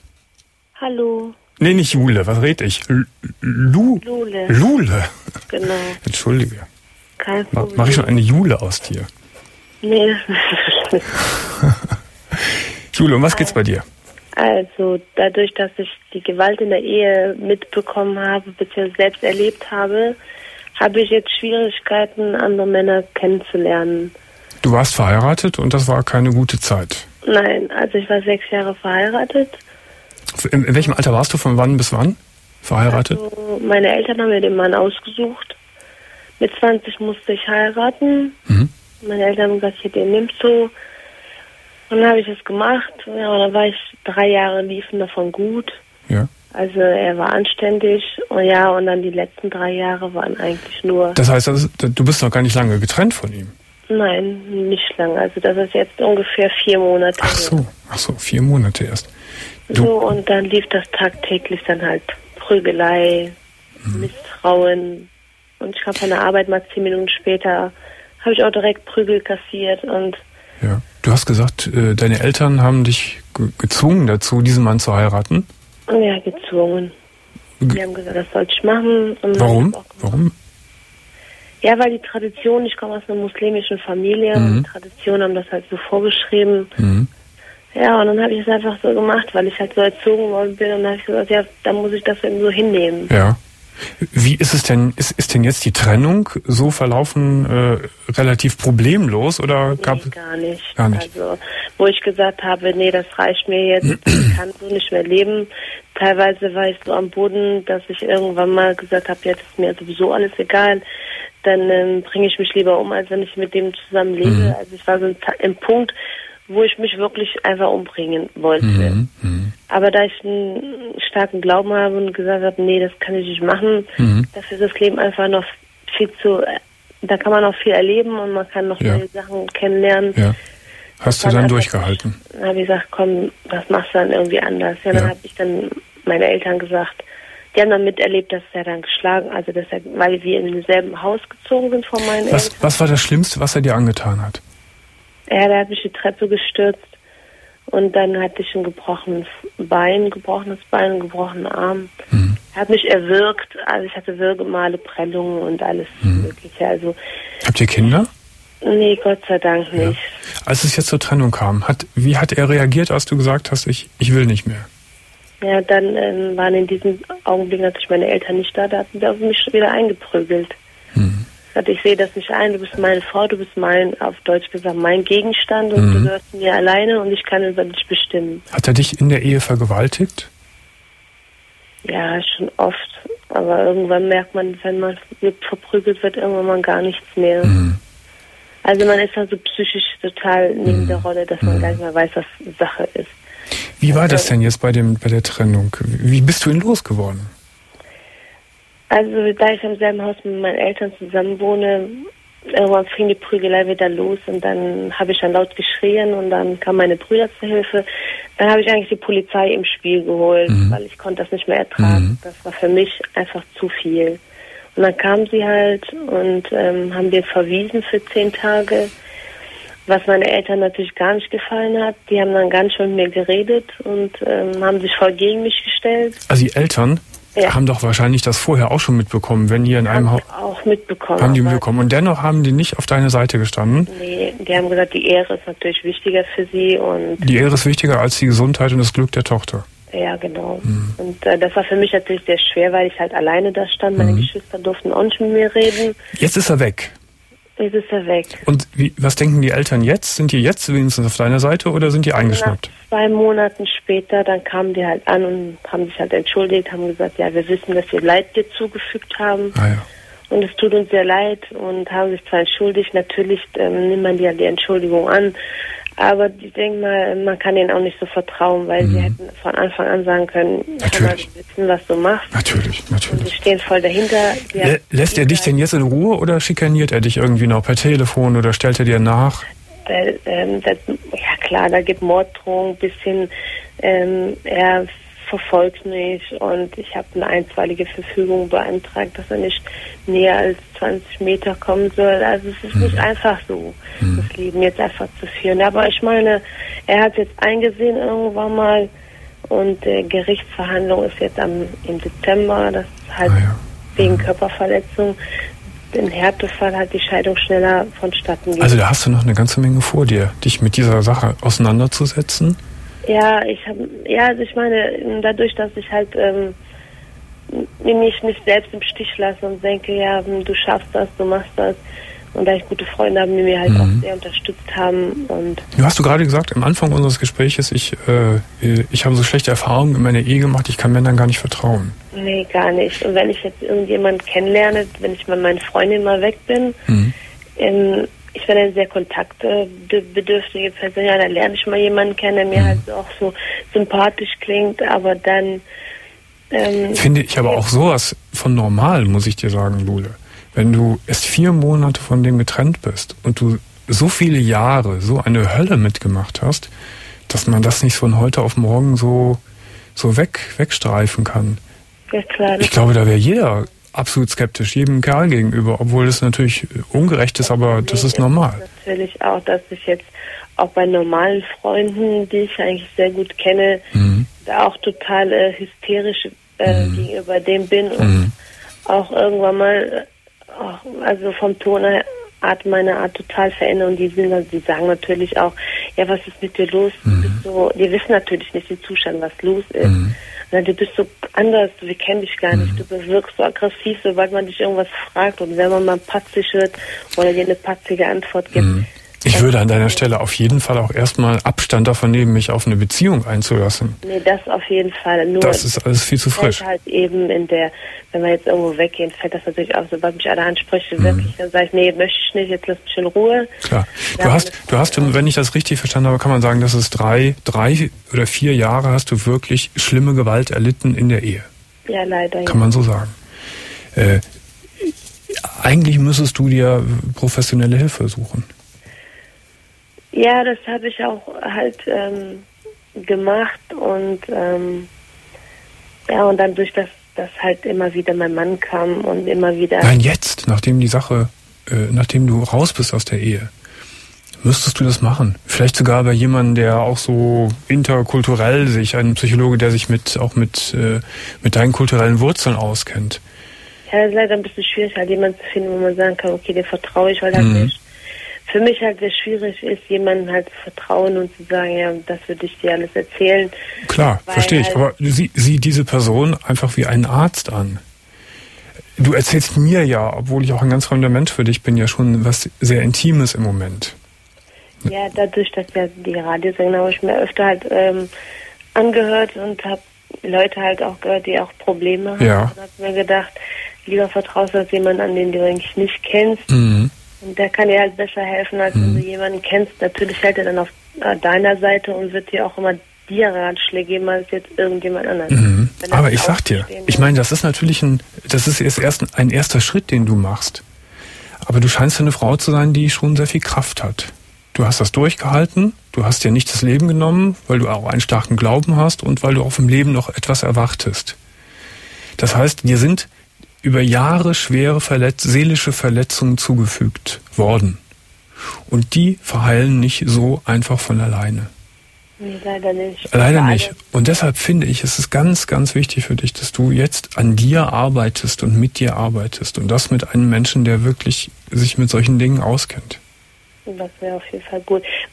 Hallo. Nee, nicht Jule, was red ich? L Lu Lule. Lule. Genau. Entschuldige. Kein Mach, Problem. mach ich schon eine Jule aus dir? Nee, das ist nicht schlimm. Jule, um was geht's bei dir? Also, dadurch, dass ich die Gewalt in der Ehe mitbekommen habe, bzw. selbst erlebt habe, habe ich jetzt Schwierigkeiten, andere Männer kennenzulernen. Du warst verheiratet und das war keine gute Zeit. Nein, also ich war sechs Jahre verheiratet. In, in welchem Alter warst du, von wann bis wann verheiratet? Also, meine Eltern haben mir den Mann ausgesucht. Mit zwanzig musste ich heiraten. Mhm. Meine Eltern haben gesagt, hier, den nimmst du. Und dann habe ich es gemacht. Ja, und dann war ich drei Jahre, liefen davon gut. Ja. Also er war anständig. Und ja, und dann die letzten drei Jahre waren eigentlich nur... Das heißt, das ist, du bist noch gar nicht lange getrennt von ihm? Nein, nicht lange. Also das ist jetzt ungefähr vier Monate. Ach so, ach so, vier Monate erst. Du, So, und dann lief das tagtäglich dann halt Prügelei, mhm. Misstrauen. Und ich kam von der Arbeit mal zehn Minuten später, habe ich auch direkt Prügel kassiert. Und ja. Du hast gesagt, äh, deine Eltern haben dich ge gezwungen dazu, diesen Mann zu heiraten? ja, gezwungen. Die haben gesagt, das soll ich machen. Und warum? Warum? Ja, weil die Tradition, ich komme aus einer muslimischen Familie, Mhm. und die Tradition haben das halt so vorgeschrieben. Mhm. Ja, und dann habe ich es einfach so gemacht, weil ich halt so erzogen worden bin. Und dann habe ich gesagt, ja, dann muss ich das eben so hinnehmen. Ja. Wie ist es denn, ist, ist denn jetzt die Trennung so verlaufen, äh, relativ problemlos oder gab Nee, gar nicht. Gar nicht. Also, wo ich gesagt habe, nee, das reicht mir jetzt, ich kann so nicht mehr leben. Teilweise war ich so am Boden, dass ich irgendwann mal gesagt habe, jetzt ist mir sowieso alles egal, dann ähm, bringe ich mich lieber um, als wenn ich mit dem zusammen lebe. Mhm. Also ich war so ein, ein Punkt, wo ich mich wirklich einfach umbringen wollte. Mhm. Mhm. Aber da ich einen starken Glauben habe und gesagt habe, nee, das kann ich nicht machen, Mhm. dafür ist das Leben einfach noch viel zu, da kann man noch viel erleben und man kann noch Ja. neue Sachen kennenlernen. Ja. Hast du Dann dann einfach- durchgehalten? Dann habe ich gesagt, komm, was machst du dann irgendwie anders? Ja, dann Ja. habe ich dann meine Eltern gesagt, die haben dann miterlebt, dass er dann geschlagen, also dass er, weil wir in demselben Haus gezogen sind von meinen Was, Eltern. was war das Schlimmste, was er dir angetan hat? Ja, der hat mich die Treppe gestürzt und dann hatte ich ein gebrochenes Bein, gebrochenes Bein, einen gebrochenen Arm. Mhm. Er hat mich erwürgt, also ich hatte Würgemale, Prellungen und alles Mhm. Mögliche. Also, Habt ihr Kinder? nee, Gott sei Dank nicht. Als es jetzt zur Trennung kam, hat, wie hat er reagiert, als du gesagt hast, ich, ich will nicht mehr? Ja, dann ähm, waren in diesem Augenblick natürlich meine Eltern nicht da, da hatten sie auf mich wieder eingeprügelt. Mhm. Ich sagte, ich sehe das nicht ein, du bist meine Frau, du bist mein, auf Deutsch gesagt, mein Gegenstand und Mhm. du gehörst mir alleine und ich kann über dich bestimmen. Hat er dich in der Ehe vergewaltigt? Ja, schon oft. Aber irgendwann merkt man, wenn man verprügelt wird, irgendwann mal gar nichts mehr. Mhm. Also man ist dann so psychisch total neben der Rolle, dass man gar nicht mehr weiß, was Sache ist. Wie war das denn jetzt bei dem bei der Trennung? Wie bist du ihn losgeworden? Also da ich am selben Haus mit meinen Eltern zusammen wohne, irgendwann fing die Prügelei wieder los und dann habe ich dann laut geschrien und dann kamen meine Brüder zur Hilfe. Dann habe ich eigentlich die Polizei im Spiel geholt, Mhm. weil ich konnte das nicht mehr ertragen. Mhm. Das war für mich einfach zu viel. Und dann kamen sie halt und ähm, haben den verwiesen für zehn Tage, was meine Eltern natürlich gar nicht gefallen hat. Die haben dann ganz schön mit mir geredet und ähm, haben sich voll gegen mich gestellt. Also die Eltern Ja. haben doch wahrscheinlich das vorher auch schon mitbekommen, wenn ihr in einem Haben Haus... sie auch mitbekommen. Haben die aber- mitbekommen. Und dennoch haben die nicht auf deine Seite gestanden. Nee, die haben gesagt, die Ehre ist natürlich wichtiger für sie und Die Ehre ist wichtiger als die Gesundheit und das Glück der Tochter. Ja, genau. Mhm. Und äh, das war für mich natürlich sehr schwer, weil ich halt alleine da stand. Meine mhm. Geschwister durften auch nicht mit mir reden. Jetzt ist er weg. Jetzt ist er weg. Und wie, was denken die Eltern jetzt? Sind die jetzt wenigstens auf deiner Seite oder sind die eingeschnappt? Nach zwei Monaten später, dann kamen die halt an und haben sich halt entschuldigt, haben gesagt, ja, wir wissen, dass wir Leid dir zugefügt haben. Ah, ja. Und es tut uns sehr leid und haben sich zwar entschuldigt, natürlich ähm, nimmt man ja die Entschuldigung an, aber ich denke mal, man kann denen auch nicht so vertrauen, weil mhm. sie hätten von Anfang an sagen können, natürlich. Wir wissen, was du machst. Natürlich, natürlich. Und sie stehen voll dahinter. Lä- lässt er dich denn jetzt in Ruhe oder schikaniert er dich irgendwie noch per Telefon oder stellt er dir nach? Äh, ähm, das, ja klar, da gibt Morddrohungen bis hin, ähm, er verfolgt mich und ich habe eine einstweilige Verfügung beantragt, dass er nicht näher als zwanzig Meter kommen soll. Also es ist mhm. nicht einfach so, mhm. das Leben jetzt einfach zu führen. Aber ich meine, er hat jetzt eingesehen irgendwann mal und die Gerichtsverhandlung ist jetzt am im Dezember, das ist halt ah, ja. wegen Körperverletzung. Im Härtefall hat die Scheidung schneller vonstatten geht. Also da hast du noch eine ganze Menge vor dir, dich mit dieser Sache auseinanderzusetzen. Ja, ich habe, ja, also ich meine, dadurch, dass ich halt ähm, mich nicht selbst im Stich lasse und denke, ja, du schaffst das, du machst das, und da ich gute Freunde habe, die mir halt mhm. auch sehr unterstützt haben. Und du hast du gerade gesagt, am Anfang unseres Gespräches, ich, äh, ich habe so schlechte Erfahrungen in meiner Ehe gemacht, ich kann Männern gar nicht vertrauen. Nee, gar nicht. Und wenn ich jetzt irgendjemanden kennenlerne, wenn ich mit meinen Freundinnen mal weg bin, mhm. ähm, ich bin eine sehr kontaktbedürftige Person, ja, da lerne ich mal jemanden kennen, der mir mhm. halt auch so sympathisch klingt, aber dann... Ähm, Finde ich aber auch sowas von normal, muss ich dir sagen, Lule. Wenn du erst vier Monate von dem getrennt bist und du so viele Jahre so eine Hölle mitgemacht hast, dass man das nicht von heute auf morgen so, so weg, wegstreifen kann. Ja, klar. Ich glaube, da wäre jeder absolut skeptisch, jedem Kerl gegenüber, obwohl das natürlich ungerecht ist, aber das nee, ist normal. Natürlich auch, dass ich jetzt auch bei normalen Freunden, die ich eigentlich sehr gut kenne, mhm. da auch total äh, hysterisch äh, mhm. gegenüber dem bin und mhm. auch irgendwann mal, auch, also vom Ton her, Art, meine Art total verändern und die sind, die sagen natürlich auch, ja, was ist mit dir los? Mhm. Du bist so, die wissen natürlich nicht, die Zuschauer, was los ist. Mhm. Du bist so anders, wir kennen dich gar nicht, du wirkst so aggressiv, sobald man dich irgendwas fragt und wenn man mal patzig wird oder dir eine patzige Antwort gibt. Mhm. Ich würde an deiner Stelle auf jeden Fall auch erstmal Abstand davon nehmen, mich auf eine Beziehung einzulassen. Nee, das auf jeden Fall. Nur das ist alles viel zu frisch. Halt eben in der, wenn wir jetzt irgendwo weggehen, fällt das natürlich auf, sobald mich einer anspricht, mhm. wirklich, dann sage ich, nee, möchte ich nicht, jetzt lass mich in Ruhe. Klar. Du hast, du hast, wenn ich das richtig verstanden habe, kann man sagen, dass es drei, drei oder vier Jahre hast du wirklich schlimme Gewalt erlitten in der Ehe. Ja, leider. Kann ja. man so sagen. Äh, eigentlich müsstest du dir professionelle Hilfe suchen. Ja, das habe ich auch halt ähm, gemacht und ähm, ja, und dann durch das, dass halt immer wieder mein Mann kam und immer wieder... Nein, jetzt, nachdem die Sache, äh, nachdem du raus bist aus der Ehe, müsstest du das machen. Vielleicht sogar bei jemandem, der auch so interkulturell sich, ein Psychologe, der sich mit auch mit, äh, mit deinen kulturellen Wurzeln auskennt. Ja, das ist leider ein bisschen schwierig, halt jemanden zu finden, wo man sagen kann, okay, dem vertraue ich, weil halt mhm. nicht... Für mich halt sehr schwierig ist, jemandem halt zu vertrauen und zu sagen, ja, das würde ich dir alles erzählen. Klar, verstehe ich. Halt aber sieh, sieh diese Person einfach wie einen Arzt an. Du erzählst mir ja, obwohl ich auch ein ganz fremder Mensch für dich bin, ja schon was sehr Intimes im Moment. Ja, dadurch, dass ja die Radiosender habe ich mir öfter halt ähm, angehört und habe Leute halt auch gehört, die auch Probleme haben. Ja. Und habe mir gedacht, lieber vertraust du als jemanden an, den du eigentlich nicht kennst. Mhm. Und der kann dir halt besser helfen, als wenn du jemanden kennst. Natürlich hält er dann auf deiner Seite und wird dir auch immer dir Ratschläge geben, als jetzt irgendjemand anderes. Mhm. Aber ich sag dir, ich meine, das ist natürlich ein, das ist erst ein erster Schritt, den du machst. Aber du scheinst eine Frau zu sein, die schon sehr viel Kraft hat. Du hast das durchgehalten, du hast dir nicht das Leben genommen, weil du auch einen starken Glauben hast und weil du auch im Leben noch etwas erwartest. Das heißt, dir sind über Jahre schwere Verletz- seelische Verletzungen zugefügt worden. Und die verheilen nicht so einfach von alleine. Nee, leider nicht. Leider nicht. Und deshalb finde ich, es ist ganz, ganz wichtig für dich, dass du jetzt an dir arbeitest und mit dir arbeitest. Und das mit einem Menschen, der wirklich sich mit solchen Dingen auskennt. Das wäre auf jeden Fall gut.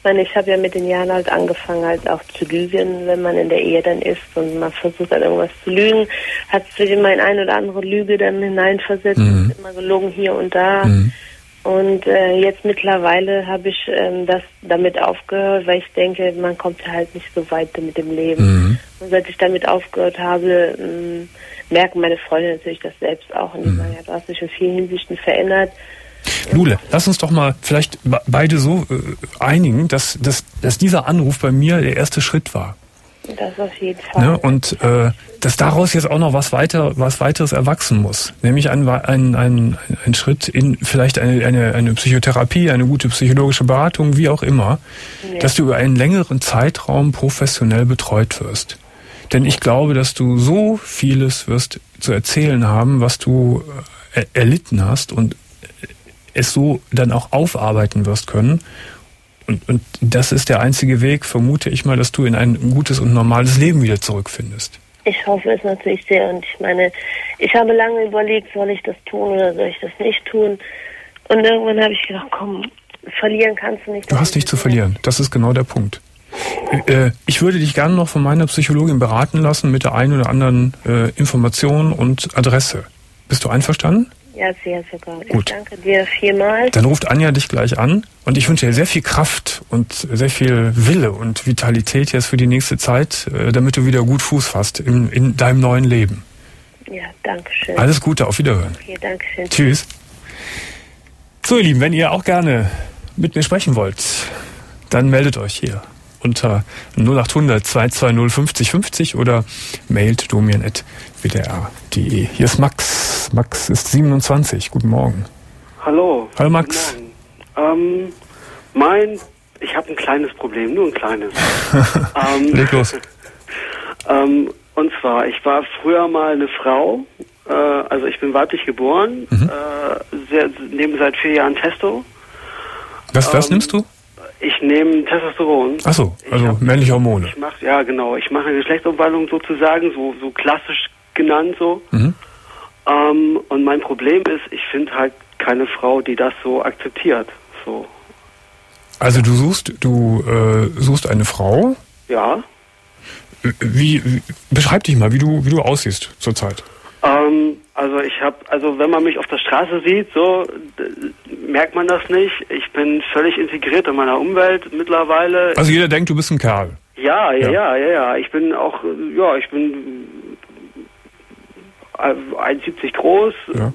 Ich meine, ich habe ja mit den Jahren halt angefangen, halt auch zu lügen, wenn man in der Ehe dann ist und man versucht halt irgendwas zu lügen, hat sich immer in eine oder andere Lüge dann hineinversetzt, mhm. immer gelogen hier und da. Mhm. Und äh, jetzt mittlerweile habe ich ähm, das damit aufgehört, weil ich denke, man kommt halt nicht so weit mit dem Leben. Mhm. Und seit ich damit aufgehört habe, ähm, merken meine Freunde natürlich das selbst auch. Und die mhm. sagen, ja, du hast dich in vielen Hinsichten verändert. Lule, lass uns doch mal vielleicht beide so äh, einigen, dass, dass, dass dieser Anruf bei mir der erste Schritt war. Das auf jeden Fall. Ne? Und äh, dass daraus jetzt auch noch was weiter, was weiteres erwachsen muss. Nämlich ein, ein, ein, ein Schritt in vielleicht eine, eine, eine Psychotherapie, eine gute psychologische Beratung, wie auch immer, ja. dass du über einen längeren Zeitraum professionell betreut wirst. Denn ich glaube, dass du so vieles wirst zu erzählen haben, was du äh, erlitten hast und es so dann auch aufarbeiten wirst können. Und, und das ist der einzige Weg, vermute ich mal, dass du in ein gutes und normales Leben wieder zurückfindest. Ich hoffe es natürlich sehr. Und ich meine, ich habe lange überlegt, soll ich das tun oder soll ich das nicht tun? Und irgendwann habe ich gedacht, komm, verlieren kannst du nicht. Du hast nichts zu verlieren. Das ist genau der Punkt. Äh, ich würde dich gerne noch von meiner Psychologin beraten lassen mit der einen oder anderen äh, Information und Adresse. Bist du einverstanden? Ja, sehr sogar. Gut. Ich danke dir vielmals. Dann ruft Anja dich gleich an und ich wünsche dir sehr viel Kraft und sehr viel Wille und Vitalität jetzt für die nächste Zeit, damit du wieder gut Fuß fasst in, in deinem neuen Leben. Ja, danke schön. Alles Gute, auf Wiederhören. Okay, danke schön. Tschüss. So, ihr Lieben, wenn ihr auch gerne mit mir sprechen wollt, dann meldet euch hier unter null acht hundert zwei zwei null fünfzig fünfzig oder mailt domian at w d r punkt d e. Hier ist Max. Max ist siebenundzwanzig. Guten Morgen. Hallo. Hallo Max. Ähm, mein, ich habe ein kleines Problem, nur ein kleines. ähm, Leg los. ähm, und zwar, ich war früher mal eine Frau, äh, also ich bin weiblich geboren, mhm. äh, sehr, nehme seit vier Jahren Testo. Was, ähm, was nimmst du? Ich nehme Testosteron. Ach so, also hab, männliche Hormone. Ich mach, ja, genau. Ich mache eine Geschlechtsumwandlung sozusagen, so, so klassisch genannt so. Mhm. Ähm, und mein Problem ist, ich finde halt keine Frau, die das so akzeptiert. So. Also du suchst, du äh, suchst eine Frau? Ja. Wie, wie beschreib dich mal, wie du, wie du aussiehst zurzeit. Ähm, also ich habe, also wenn man mich auf der Straße sieht, so merkt man das nicht. Ich bin völlig integriert in meiner Umwelt mittlerweile. Also jeder denkt, du bist ein Kerl. Ja, ja, ja, ja, ja. Ich bin auch, ja, ich bin eins siebzig groß, ja.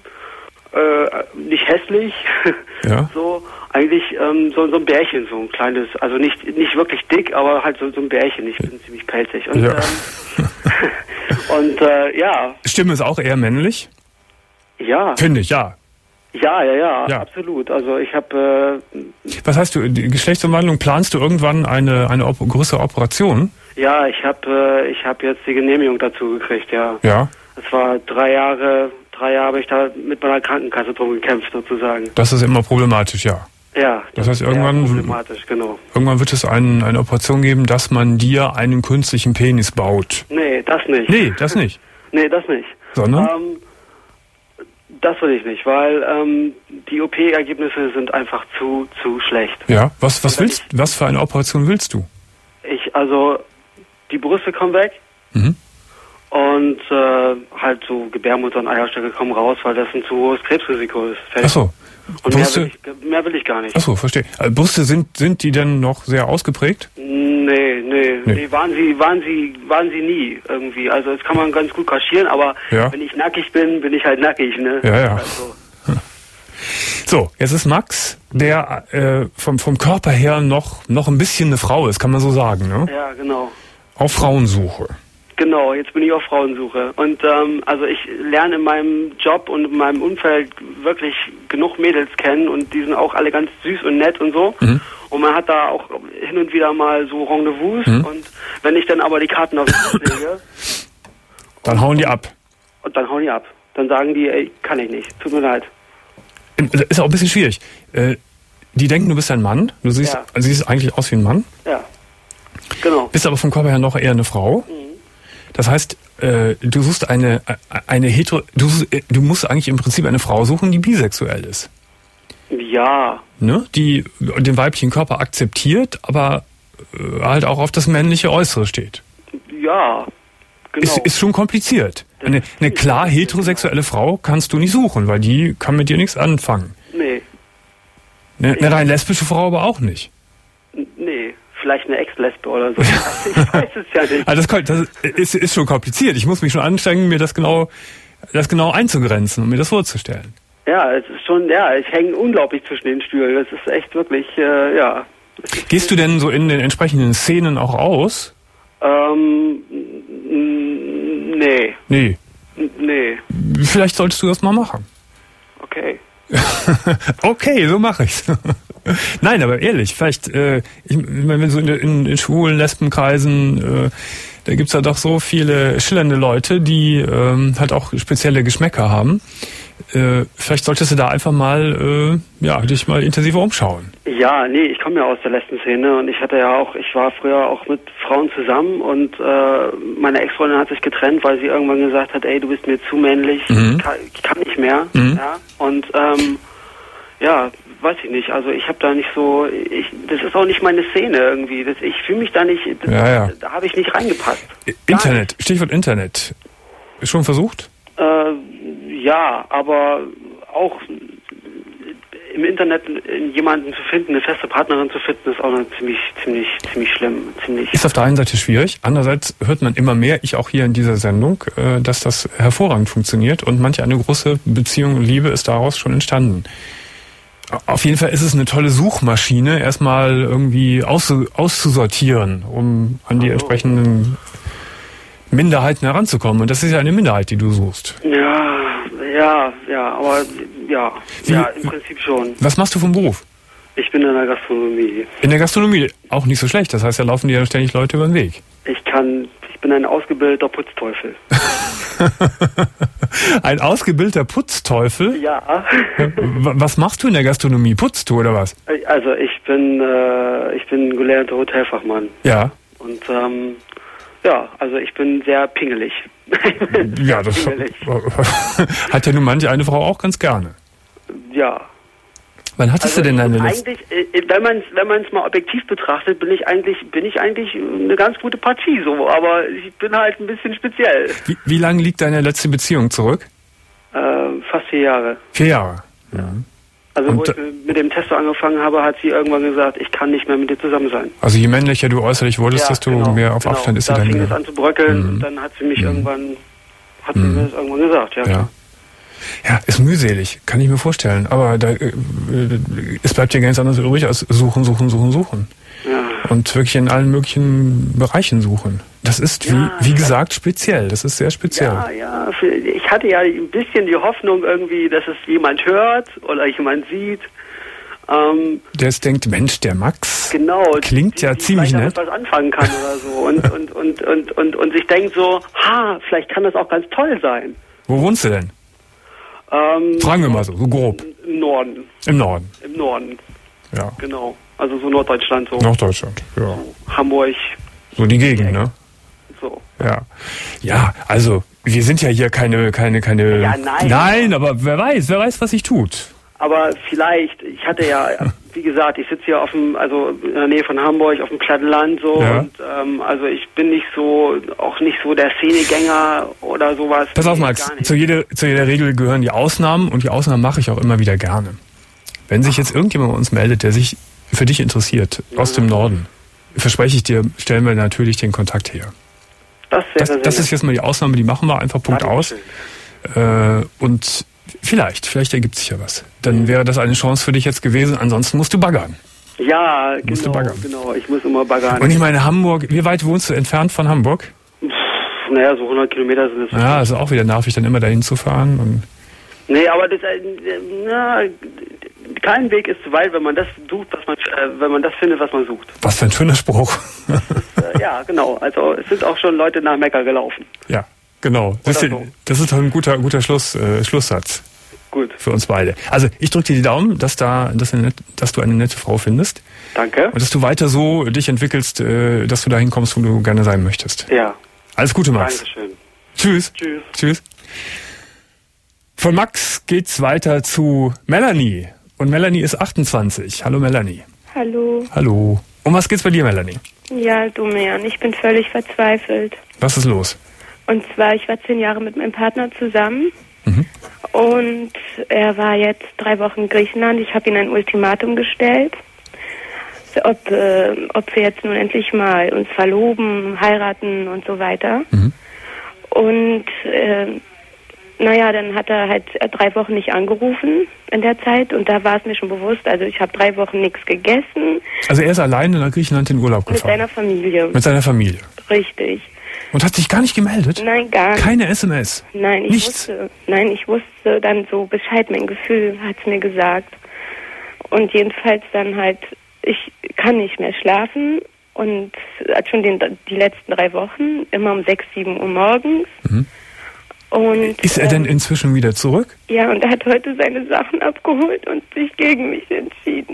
äh, nicht hässlich, ja. so eigentlich ähm, so, so ein Bärchen, so ein kleines, also nicht nicht wirklich dick, aber halt so, so ein Bärchen. Ich bin ziemlich pelzig und ja. ähm, und äh, ja. Stimme ist auch eher männlich? Ja. Finde ich, ja. Ja, ja, ja, ja, absolut. Also ich habe. Äh, Was heißt du? Die Geschlechtsumwandlung, planst du irgendwann eine eine op- größere Operation? Ja, ich habe äh, ich habe jetzt die Genehmigung dazu gekriegt, ja. Ja. Es war drei Jahre, drei Jahre habe ich da mit meiner Krankenkasse drum gekämpft sozusagen. Das ist immer problematisch, ja. Ja. Das, das heißt irgendwann problematisch, genau. Irgendwann wird es ein, eine Operation geben, dass man dir einen künstlichen Penis baut. Nee, das nicht. Nee, das nicht. Nee, das nicht. Sondern? Ähm, das will ich nicht, weil ähm, die O P-Ergebnisse sind einfach zu zu schlecht. Ja, was was willst was für eine Operation willst du? Ich, also die Brüste kommen weg. Mhm. Und äh, halt so Gebärmutter und Eierstöcke kommen raus, weil das ein zu hohes Krebsrisiko ist. Fertig. Ach so. Und mehr will, ich, mehr will ich gar nicht. Ach so, verstehe. Also Brüste sind sind die denn noch sehr ausgeprägt? Nee, nee, nee, nee, waren sie, waren sie, waren sie nie irgendwie. Also das kann man ganz gut kaschieren, aber ja. wenn ich nackig bin, bin ich halt nackig, ne? Ja, ja. Also. So, jetzt ist Max, der äh, vom vom Körper her noch noch ein bisschen eine Frau ist, kann man so sagen, ne? Ja, genau. Auf Frauensuche. Genau, jetzt bin ich auf Frauensuche. Und ähm, also ich lerne in meinem Job und in meinem Umfeld wirklich genug Mädels kennen und die sind auch alle ganz süß und nett und so. Mhm. Und man hat da auch hin und wieder mal so Rendezvous. Mhm. Und wenn ich dann aber die Karten auf den Tisch lege... Dann hauen die ab. Und dann hauen die ab. Dann sagen die, ey, kann ich nicht, tut mir leid. Ist auch ein bisschen schwierig. Äh, die denken, du bist ein Mann. Du siehst, ja. also siehst eigentlich aus wie ein Mann. Ja, genau. Bist aber vom Körper her noch eher eine Frau. Mhm. Das heißt, äh, du suchst eine eine hetero, du, du musst eigentlich im Prinzip eine Frau suchen, die bisexuell ist. Ja, ne, die den weiblichen Körper akzeptiert, aber äh, halt auch auf das männliche Äußere steht. Ja, genau. Ist, ist schon kompliziert. Eine, eine klar heterosexuelle Frau kannst du nicht suchen, weil die kann mit dir nichts anfangen. Nee. Eine, eine rein lesbische Frau aber auch nicht. Nee, vielleicht eine Ex-Lesbe oder so. Ich weiß es ja nicht. Also das, das ist, ist schon kompliziert. Ich muss mich schon anstrengen, mir das genau, das genau einzugrenzen und mir das vorzustellen. Ja, es ist schon, ja, ich hänge unglaublich zwischen den Stühlen. Das ist echt wirklich, äh, ja. Gehst du denn so in den entsprechenden Szenen auch aus? Ähm, nee. Nee. Nee. Vielleicht solltest du das mal machen. Okay. Okay, so mache ich's. Nein, aber ehrlich, vielleicht, äh, ich meine, so in, in, in schwulen Lesbenkreisen, äh, da gibt's ja doch so viele schillernde Leute, die ähm, halt auch spezielle Geschmäcker haben. Äh, vielleicht solltest du da einfach mal, äh, ja, dich mal intensiver umschauen. Ja, nee, ich komme ja aus der Lesben-Szene und ich hatte ja auch, ich war früher auch mit Frauen zusammen und äh, meine Ex-Freundin hat sich getrennt, weil sie irgendwann gesagt hat, ey, du bist mir zu männlich, Mhm. ich, kann, ich kann nicht mehr. Mhm. Ja, und ähm, ja, weiß ich nicht, also ich habe da nicht so, ich, das ist auch nicht meine Szene irgendwie, das, ich fühle mich da nicht, das, Ja, ja. da habe ich nicht reingepasst. Internet, Stichwort Internet. Schon versucht? Äh, ja, aber auch im Internet jemanden zu finden, eine feste Partnerin zu finden, ist auch noch ziemlich, ziemlich, ziemlich schlimm. Ziemlich Ist auf der einen Seite schwierig, andererseits hört man immer mehr, ich auch hier in dieser Sendung, äh, dass das hervorragend funktioniert und manche eine große Beziehung und Liebe ist daraus schon entstanden. Auf jeden Fall ist es eine tolle Suchmaschine, erstmal irgendwie auszu- auszusortieren, um an die entsprechenden Minderheiten heranzukommen. Und das ist ja eine Minderheit, die du suchst. Ja, ja, ja, aber ja, Wie- ja, im Prinzip schon. Was machst du vom Beruf? Ich bin in der Gastronomie. In der Gastronomie auch nicht so schlecht. Das heißt, da laufen dir ja ständig Leute über den Weg. Ich kann, ich bin ein ausgebildeter Putzteufel. Ein ausgebildeter Putzteufel? Ja. W- Was machst du in der Gastronomie? Putzt du oder was? Also ich bin, äh, ich bin gelernter Hotelfachmann. Ja. Und ähm, ja, also ich bin sehr pingelig. Ja, das Pingelig. hat ja nun manche eine Frau auch ganz gerne. Ja. Wann hattest Also du denn deine ich bin letzte? eigentlich, äh, wenn man es wenn man es mal objektiv betrachtet, bin ich eigentlich bin ich eigentlich eine ganz gute Partie so, aber ich bin halt ein bisschen speziell. Wie, wie lange liegt deine letzte Beziehung zurück? Äh, fast vier Jahre. Vier Jahre. Ja. Also Und wo ich mit dem Testo angefangen habe, hat sie irgendwann gesagt, ich kann nicht mehr mit dir zusammen sein. Also je männlicher du äußerlich wurdest, Ja, desto genau, mehr auf genau. Abstand ist sie da dann. fing es an zu bröckeln Mhm. und dann hat sie mich Mhm. irgendwann hat sie Mhm. mir das irgendwann gesagt, ja. Ja. Ja, ist mühselig, kann ich mir vorstellen. Aber da, äh, es bleibt ja gar nichts anderes übrig als suchen, suchen, suchen, suchen. Ja. Und wirklich in allen möglichen Bereichen suchen. Das ist, wie, Ja, wie gesagt, speziell. Das ist sehr speziell. Ja, ja, für- ich hatte ja ein bisschen die Hoffnung irgendwie, dass es jemand hört oder jemand sieht. Ähm, Der jetzt denkt, Mensch, der Max genau. klingt die, ja die ziemlich vielleicht nett. damit was anfangen kann oder so. Und, und, und, und, und, und sich denkt so, ha, vielleicht kann das auch ganz toll sein. Wo wohnst du denn? Ähm, Fragen wir mal so, so grob. Im Norden. Im Norden. Im Norden, Ja. genau. Also so Norddeutschland, so Norddeutschland. Ja. Hamburg, So die Gegend, ne? so. Ja. Ja, also, wir sind ja hier keine, keine, keine. Ja, nein. Nein, aber wer weiß, wer weiß, was sich tut. Aber vielleicht, ich hatte ja, wie gesagt, ich sitze hier auf dem, also in der Nähe von Hamburg, auf dem Plattenland so Ja. und ähm, also ich bin nicht so, auch nicht so der Szenegänger oder sowas. Pass auf, Nee, Max, gar nicht. zu jeder, zu jeder Regel gehören die Ausnahmen und die Ausnahmen mache ich auch immer wieder gerne. Wenn sich jetzt irgendjemand bei uns meldet, der sich für dich interessiert, aus dem Norden, verspreche ich dir, stellen wir natürlich den Kontakt her. Das wäre Das, sehr das ist nett. jetzt mal die Ausnahme, die machen wir einfach Punkt aus. Dankeschön. Äh, und vielleicht, vielleicht ergibt sich ja was. Dann wäre das eine Chance für dich jetzt gewesen, ansonsten musst du baggern. Ja, Musst du genau, baggern. genau, ich muss immer baggern. Und ich meine, Hamburg, wie weit wohnst du entfernt von Hamburg? Pff, naja, so hundert Kilometer sind es. Ja, also auch wieder nervig, dann immer dahin zu fahren. Und Nee, aber das, äh, na, kein Weg ist zu weit, wenn man das sucht, was man, äh, wenn man das findet, was man sucht. was für ein schöner Spruch. Äh, ja, genau. Also es sind auch schon Leute nach Mekka gelaufen. Ja, genau. Das ist, Oder so. das ist doch ein guter, guter Schluss, äh, Schlusssatz Gut, für uns beide. Also ich drücke dir die Daumen, dass, da, dass, eine, net- dass du eine nette Frau findest danke. und dass du weiter so dich entwickelst, äh, dass du dahin kommst, wo du gerne sein möchtest. Ja, Alles Gute, Max. Dankeschön. Tschüss. Tschüss. Tschüss. Von Max geht's weiter zu Melanie. Und Melanie ist achtundzwanzig. Hallo Melanie. Hallo. Hallo. Um was geht's bei dir, Melanie? Ja, du Mian, ich bin völlig verzweifelt. Was ist los? Und zwar, ich war zehn Jahre mit meinem Partner zusammen. Mhm. Und er war jetzt drei Wochen in Griechenland. Ich habe ihm ein Ultimatum gestellt, ob, äh, ob wir jetzt nun endlich mal uns verloben, heiraten und so weiter. Mhm. Und äh, naja, dann hat er halt drei Wochen nicht angerufen in der Zeit und da war es mir schon bewusst, also ich habe drei Wochen nichts gegessen. Also er ist alleine nach Griechenland in Urlaub gefahren? Mit seiner Familie. Mit seiner Familie? Richtig. Und hat sich gar nicht gemeldet? Nein, gar nicht. Keine S M S? Nein, ich Nichts? wusste, nein, ich wusste dann so Bescheid, mein Gefühl hat es mir gesagt. Und jedenfalls dann halt, ich kann nicht mehr schlafen und hat schon den, die letzten drei Wochen, immer um sechs, sieben Uhr morgens. Mhm. Und, ist er denn inzwischen wieder zurück? Ja, und er hat heute seine Sachen abgeholt und sich gegen mich entschieden.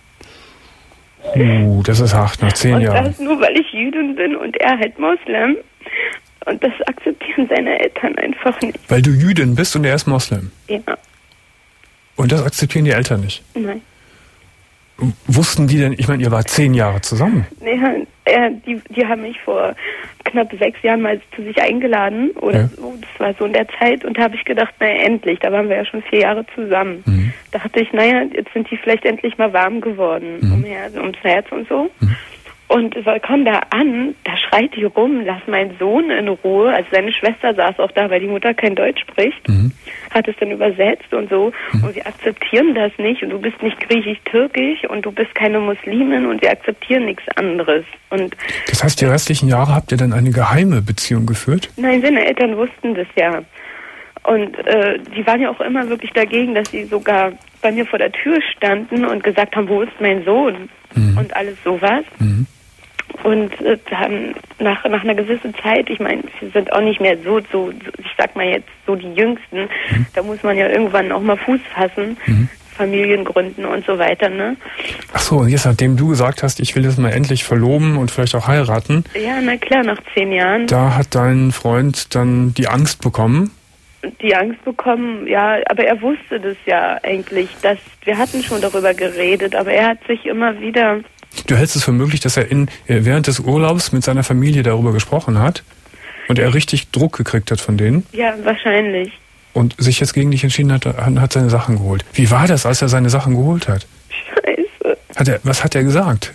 Uh, das ist hart, nach zehn und Jahren. Und das nur, weil ich Jüdin bin und er halt Moslem. Und das akzeptieren seine Eltern einfach nicht. Weil du Jüdin bist und er ist Moslem? Ja. Und das akzeptieren die Eltern nicht? Nein. Wussten die denn, ich meine, ihr wart zehn Jahre zusammen? Nee, er, die, die haben mich vor knapp sechs Jahren mal zu sich eingeladen oder ja. so, das war so in der Zeit und da habe ich gedacht, naja, endlich, da waren wir ja schon vier Jahre zusammen. Mhm. Da dachte ich, naja, jetzt sind die vielleicht endlich mal warm geworden, mhm. um Herz, ums Herz und so. Mhm. Und wir kommen da an, da schreit die rum, lass meinen Sohn in Ruhe. Also seine Schwester saß auch da, weil die Mutter kein Deutsch spricht, mhm. hat es dann übersetzt und so. Mhm. Und wir akzeptieren das nicht und du bist nicht griechisch-türkisch und du bist keine Muslimin und wir akzeptieren nichts anderes. Und das heißt, die restlichen Jahre habt ihr dann eine geheime Beziehung geführt? Nein, seine Eltern wussten das ja. Und äh, die waren ja auch immer wirklich dagegen, dass sie sogar bei mir vor der Tür standen und gesagt haben, wo ist mein Sohn? Mhm. Und alles sowas. Mhm. Und äh, dann nach, nach einer gewissen Zeit, ich meine, wir sind auch nicht mehr so, so, ich sag mal jetzt, so die Jüngsten, mhm. da muss man ja irgendwann auch mal Fuß fassen, mhm. Familien gründen und so weiter, ne? Ach so, und jetzt, nachdem du gesagt hast, ich will das mal endlich verloben und vielleicht auch heiraten. Ja, na klar, nach zehn Jahren. Da hat dein Freund dann die Angst bekommen? Die Angst bekommen, ja, aber er wusste das ja eigentlich, dass wir hatten schon darüber geredet, aber er hat sich immer wieder... Du hältst es für möglich, dass er in, während des Urlaubs mit seiner Familie darüber gesprochen hat und er richtig Druck gekriegt hat von denen? Ja, wahrscheinlich. Und sich jetzt gegen dich entschieden hat, hat seine Sachen geholt. Wie war das, als er seine Sachen geholt hat? Scheiße. Hat er, was hat er gesagt?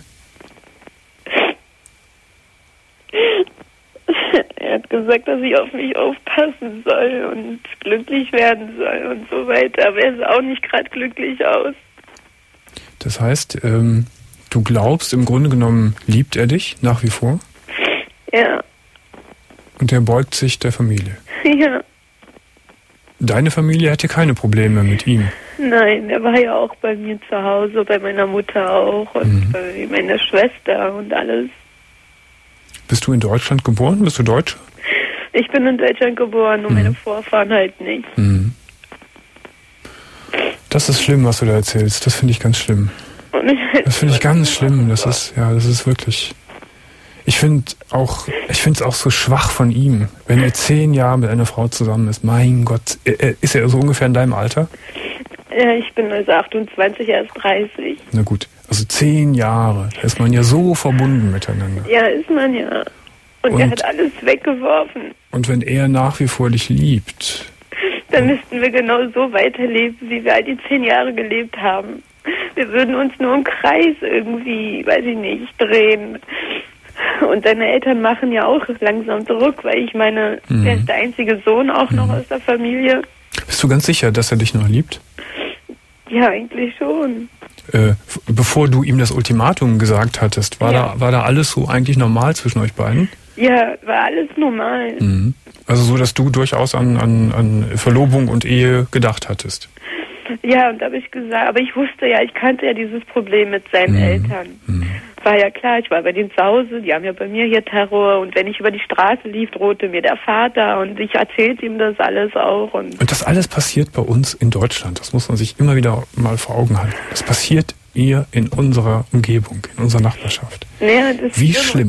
Er hat gesagt, dass ich auf mich aufpassen soll und glücklich werden soll und so weiter. Aber er sah auch nicht gerade glücklich aus. Das heißt, ähm, du glaubst, im Grunde genommen liebt er dich nach wie vor? Ja. Und er beugt sich der Familie? Ja. Deine Familie hatte keine Probleme mit ihm? Nein, er war ja auch bei mir zu Hause, bei meiner Mutter auch und mhm. bei meiner Schwester und alles. Bist du in Deutschland geboren? Bist du Deutsch? Ich bin in Deutschland geboren, nur mhm. meine Vorfahren halt nicht. Mhm. Das ist schlimm, was du da erzählst. Das finde ich ganz schlimm. Das finde ich ganz schlimm. Das ist, ja, das ist wirklich... Ich finde auch, ich finde es auch so schwach von ihm, wenn er zehn Jahre mit einer Frau zusammen ist. Mein Gott, ist er so ungefähr in deinem Alter? Ja, ich bin also achtundzwanzig, er ist dreißig. Na gut, also zehn Jahre, da ist man ja so verbunden miteinander. Ja, ist man ja. Und, und er hat alles weggeworfen. Und wenn er nach wie vor dich liebt... Dann müssten wir genau so weiterleben, wie wir all die zehn Jahre gelebt haben. Wir würden uns nur im Kreis irgendwie, weiß ich nicht, drehen. Und seine Eltern machen ja auch langsam zurück, weil ich meine, mhm. er ist der einzige Sohn auch noch mhm. aus der Familie. Bist du ganz sicher, dass er dich noch liebt? Ja, eigentlich schon. Äh, bevor du ihm das Ultimatum gesagt hattest, war, ja. da, war da alles so eigentlich normal zwischen euch beiden? Ja, war alles normal. Mhm. Also so, dass du durchaus an, an, an Verlobung und Ehe gedacht hattest? Ja, und da habe ich gesagt, aber ich wusste ja, ich kannte ja dieses Problem mit seinen mhm. Eltern. Mhm. War ja klar, ich war bei denen zu Hause, die haben ja bei mir hier Terror und wenn ich über die Straße lief, drohte mir der Vater und ich erzählte ihm das alles auch. Und, und das alles passiert bei uns in Deutschland, das muss man sich immer wieder mal vor Augen halten. Das passiert hier in unserer Umgebung, in unserer Nachbarschaft. Ja, das Wie ist schlimm.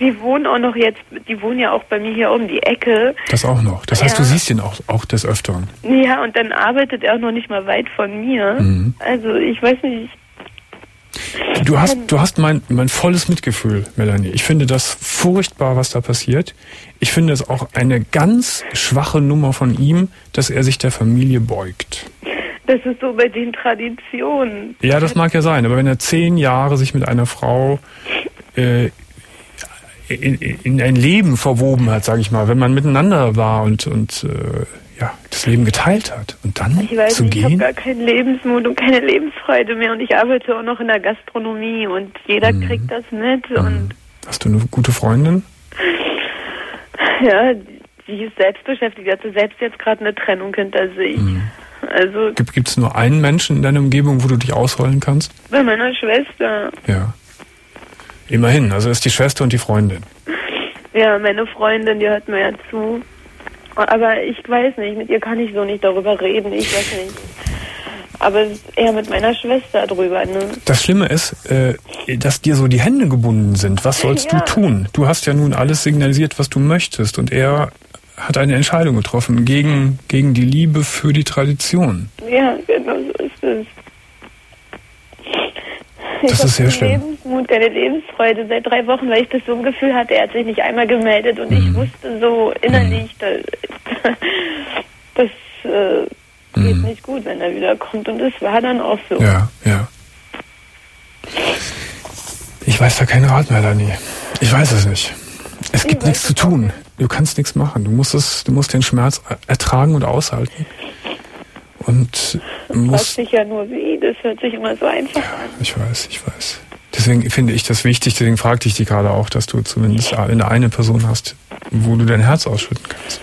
die wohnen auch noch jetzt, die wohnen ja auch bei mir hier um die Ecke. Das auch noch. Das heißt, ja. Du siehst ihn auch, auch des Öfteren. Ja, und dann arbeitet er auch noch nicht mal weit von mir. Mhm. Also ich weiß nicht. Du hast, du hast mein, mein volles Mitgefühl, Melanie. Ich finde das furchtbar, was da passiert. Ich finde es auch eine ganz schwache Nummer von ihm, dass er sich der Familie beugt. Das ist so bei den Traditionen. Ja, das mag ja sein, aber wenn er zehn Jahre sich mit einer Frau äh, in, in ein Leben verwoben hat, sage ich mal, wenn man miteinander war und, und äh, ja, das Leben geteilt hat und dann ich weiß zu nicht, gehen. Ich habe gar keinen Lebensmut und keine Lebensfreude mehr und ich arbeite auch noch in der Gastronomie und jeder mhm. kriegt das mit. Mhm. Und hast du eine gute Freundin? Ja, die ist selbstbeschäftigt, hatte selbst jetzt gerade eine Trennung hinter sich. Mhm. Also Gibt es nur einen Menschen in deiner Umgebung, wo du dich ausrollen kannst? Bei meiner Schwester. Ja. Immerhin, also ist die Schwester und die Freundin. Ja, meine Freundin, die hört mir ja zu. Aber ich weiß nicht, mit ihr kann ich so nicht darüber reden, ich weiß nicht. Aber eher mit meiner Schwester drüber, ne? Das Schlimme ist, äh, dass dir so die Hände gebunden sind. Was sollst ja. du tun? Du hast ja nun alles signalisiert, was du möchtest. Und er hat eine Entscheidung getroffen gegen, gegen die Liebe für die Tradition. Ja, genau so ist es. Das ich ist sehr schlimm. Lebensmut, keine Lebensfreude seit drei Wochen, weil ich das so ein Gefühl hatte, er hat sich nicht einmal gemeldet und mhm. ich wusste so innerlich, mhm. das, das äh, geht mhm. nicht gut, wenn er wiederkommt und es war dann auch so. Ja, ja. Ich weiß da keinen Rat, Melanie. Ich weiß es nicht. Es gibt nichts zu tun. Du kannst nichts machen. Du musst es, du musst den Schmerz ertragen und aushalten. Und muss sich ja nur wie, das hört sich immer so einfach an. Ich weiß, ich weiß. Deswegen finde ich das wichtig, deswegen fragte ich dich gerade auch, dass du zumindest eine Person hast, wo du dein Herz ausschütten kannst.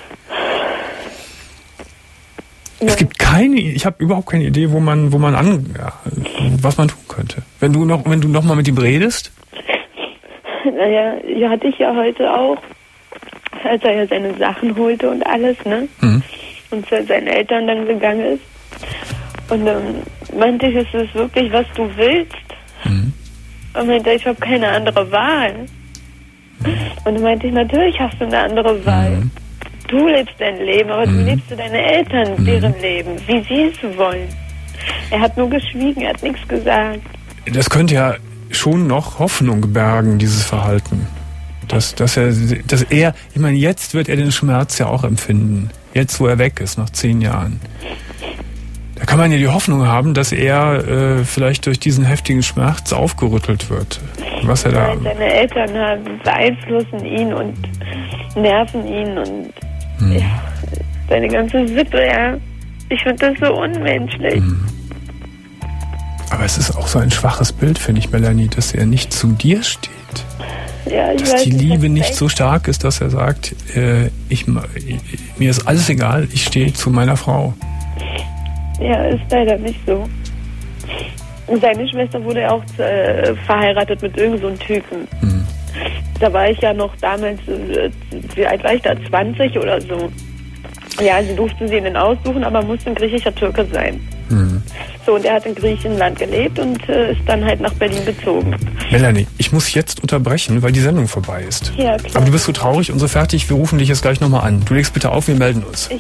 Ja. Es gibt keine, ich habe überhaupt keine Idee, wo man, wo man an, ja, was man tun könnte. Wenn du noch, wenn du noch mal mit ihm redest? Naja, ja, hatte ich ja heute auch, als er ja seine Sachen holte und alles, ne? Mhm. Und zu seinen Eltern dann gegangen ist. Und dann meinte ich, ist es wirklich, was du willst? Mhm. Und meinte, ich habe keine andere Wahl. Und dann meinte ich, natürlich hast du eine andere Wahl. Mhm. Du lebst dein Leben, aber mhm. du lebst für deine Eltern, mhm. deren Leben, wie sie es wollen. Er hat nur geschwiegen, er hat nichts gesagt. Das könnte ja schon noch Hoffnung bergen, dieses Verhalten. Dass, dass er, dass er, ich meine, jetzt wird er den Schmerz ja auch empfinden. Jetzt, wo er weg ist, nach zehn Jahren. Da kann man ja die Hoffnung haben, dass er äh, vielleicht durch diesen heftigen Schmerz aufgerüttelt wird. Was er da. Seine Eltern haben, beeinflussen ihn und nerven ihn und hm. ja, seine ganze Sippe, ja. Ich finde das so unmenschlich. Hm. Aber es ist auch so ein schwaches Bild, finde ich, Melanie, dass er nicht zu dir steht. Ja, ich dass weiß, die Liebe das nicht so stark ist, dass er sagt, äh, ich, mir ist alles egal, ich stehe zu meiner Frau. Ja, ist leider nicht so. Und seine Schwester wurde auch äh, verheiratet mit irgendeinem so Typen. Mhm. Da war ich ja noch damals, äh, wie alt war ich da, zwanzig oder so. Ja, sie durfte sie ihn aussuchen, aber musste ein griechischer Türke sein. Mhm. So, und er hat in Griechenland gelebt und äh, ist dann halt nach Berlin gezogen. Melanie, ich muss jetzt unterbrechen, weil die Sendung vorbei ist. Ja, klar. Aber du bist so traurig und so fertig, wir rufen dich jetzt gleich nochmal an. Du legst bitte auf, wir melden uns. Ich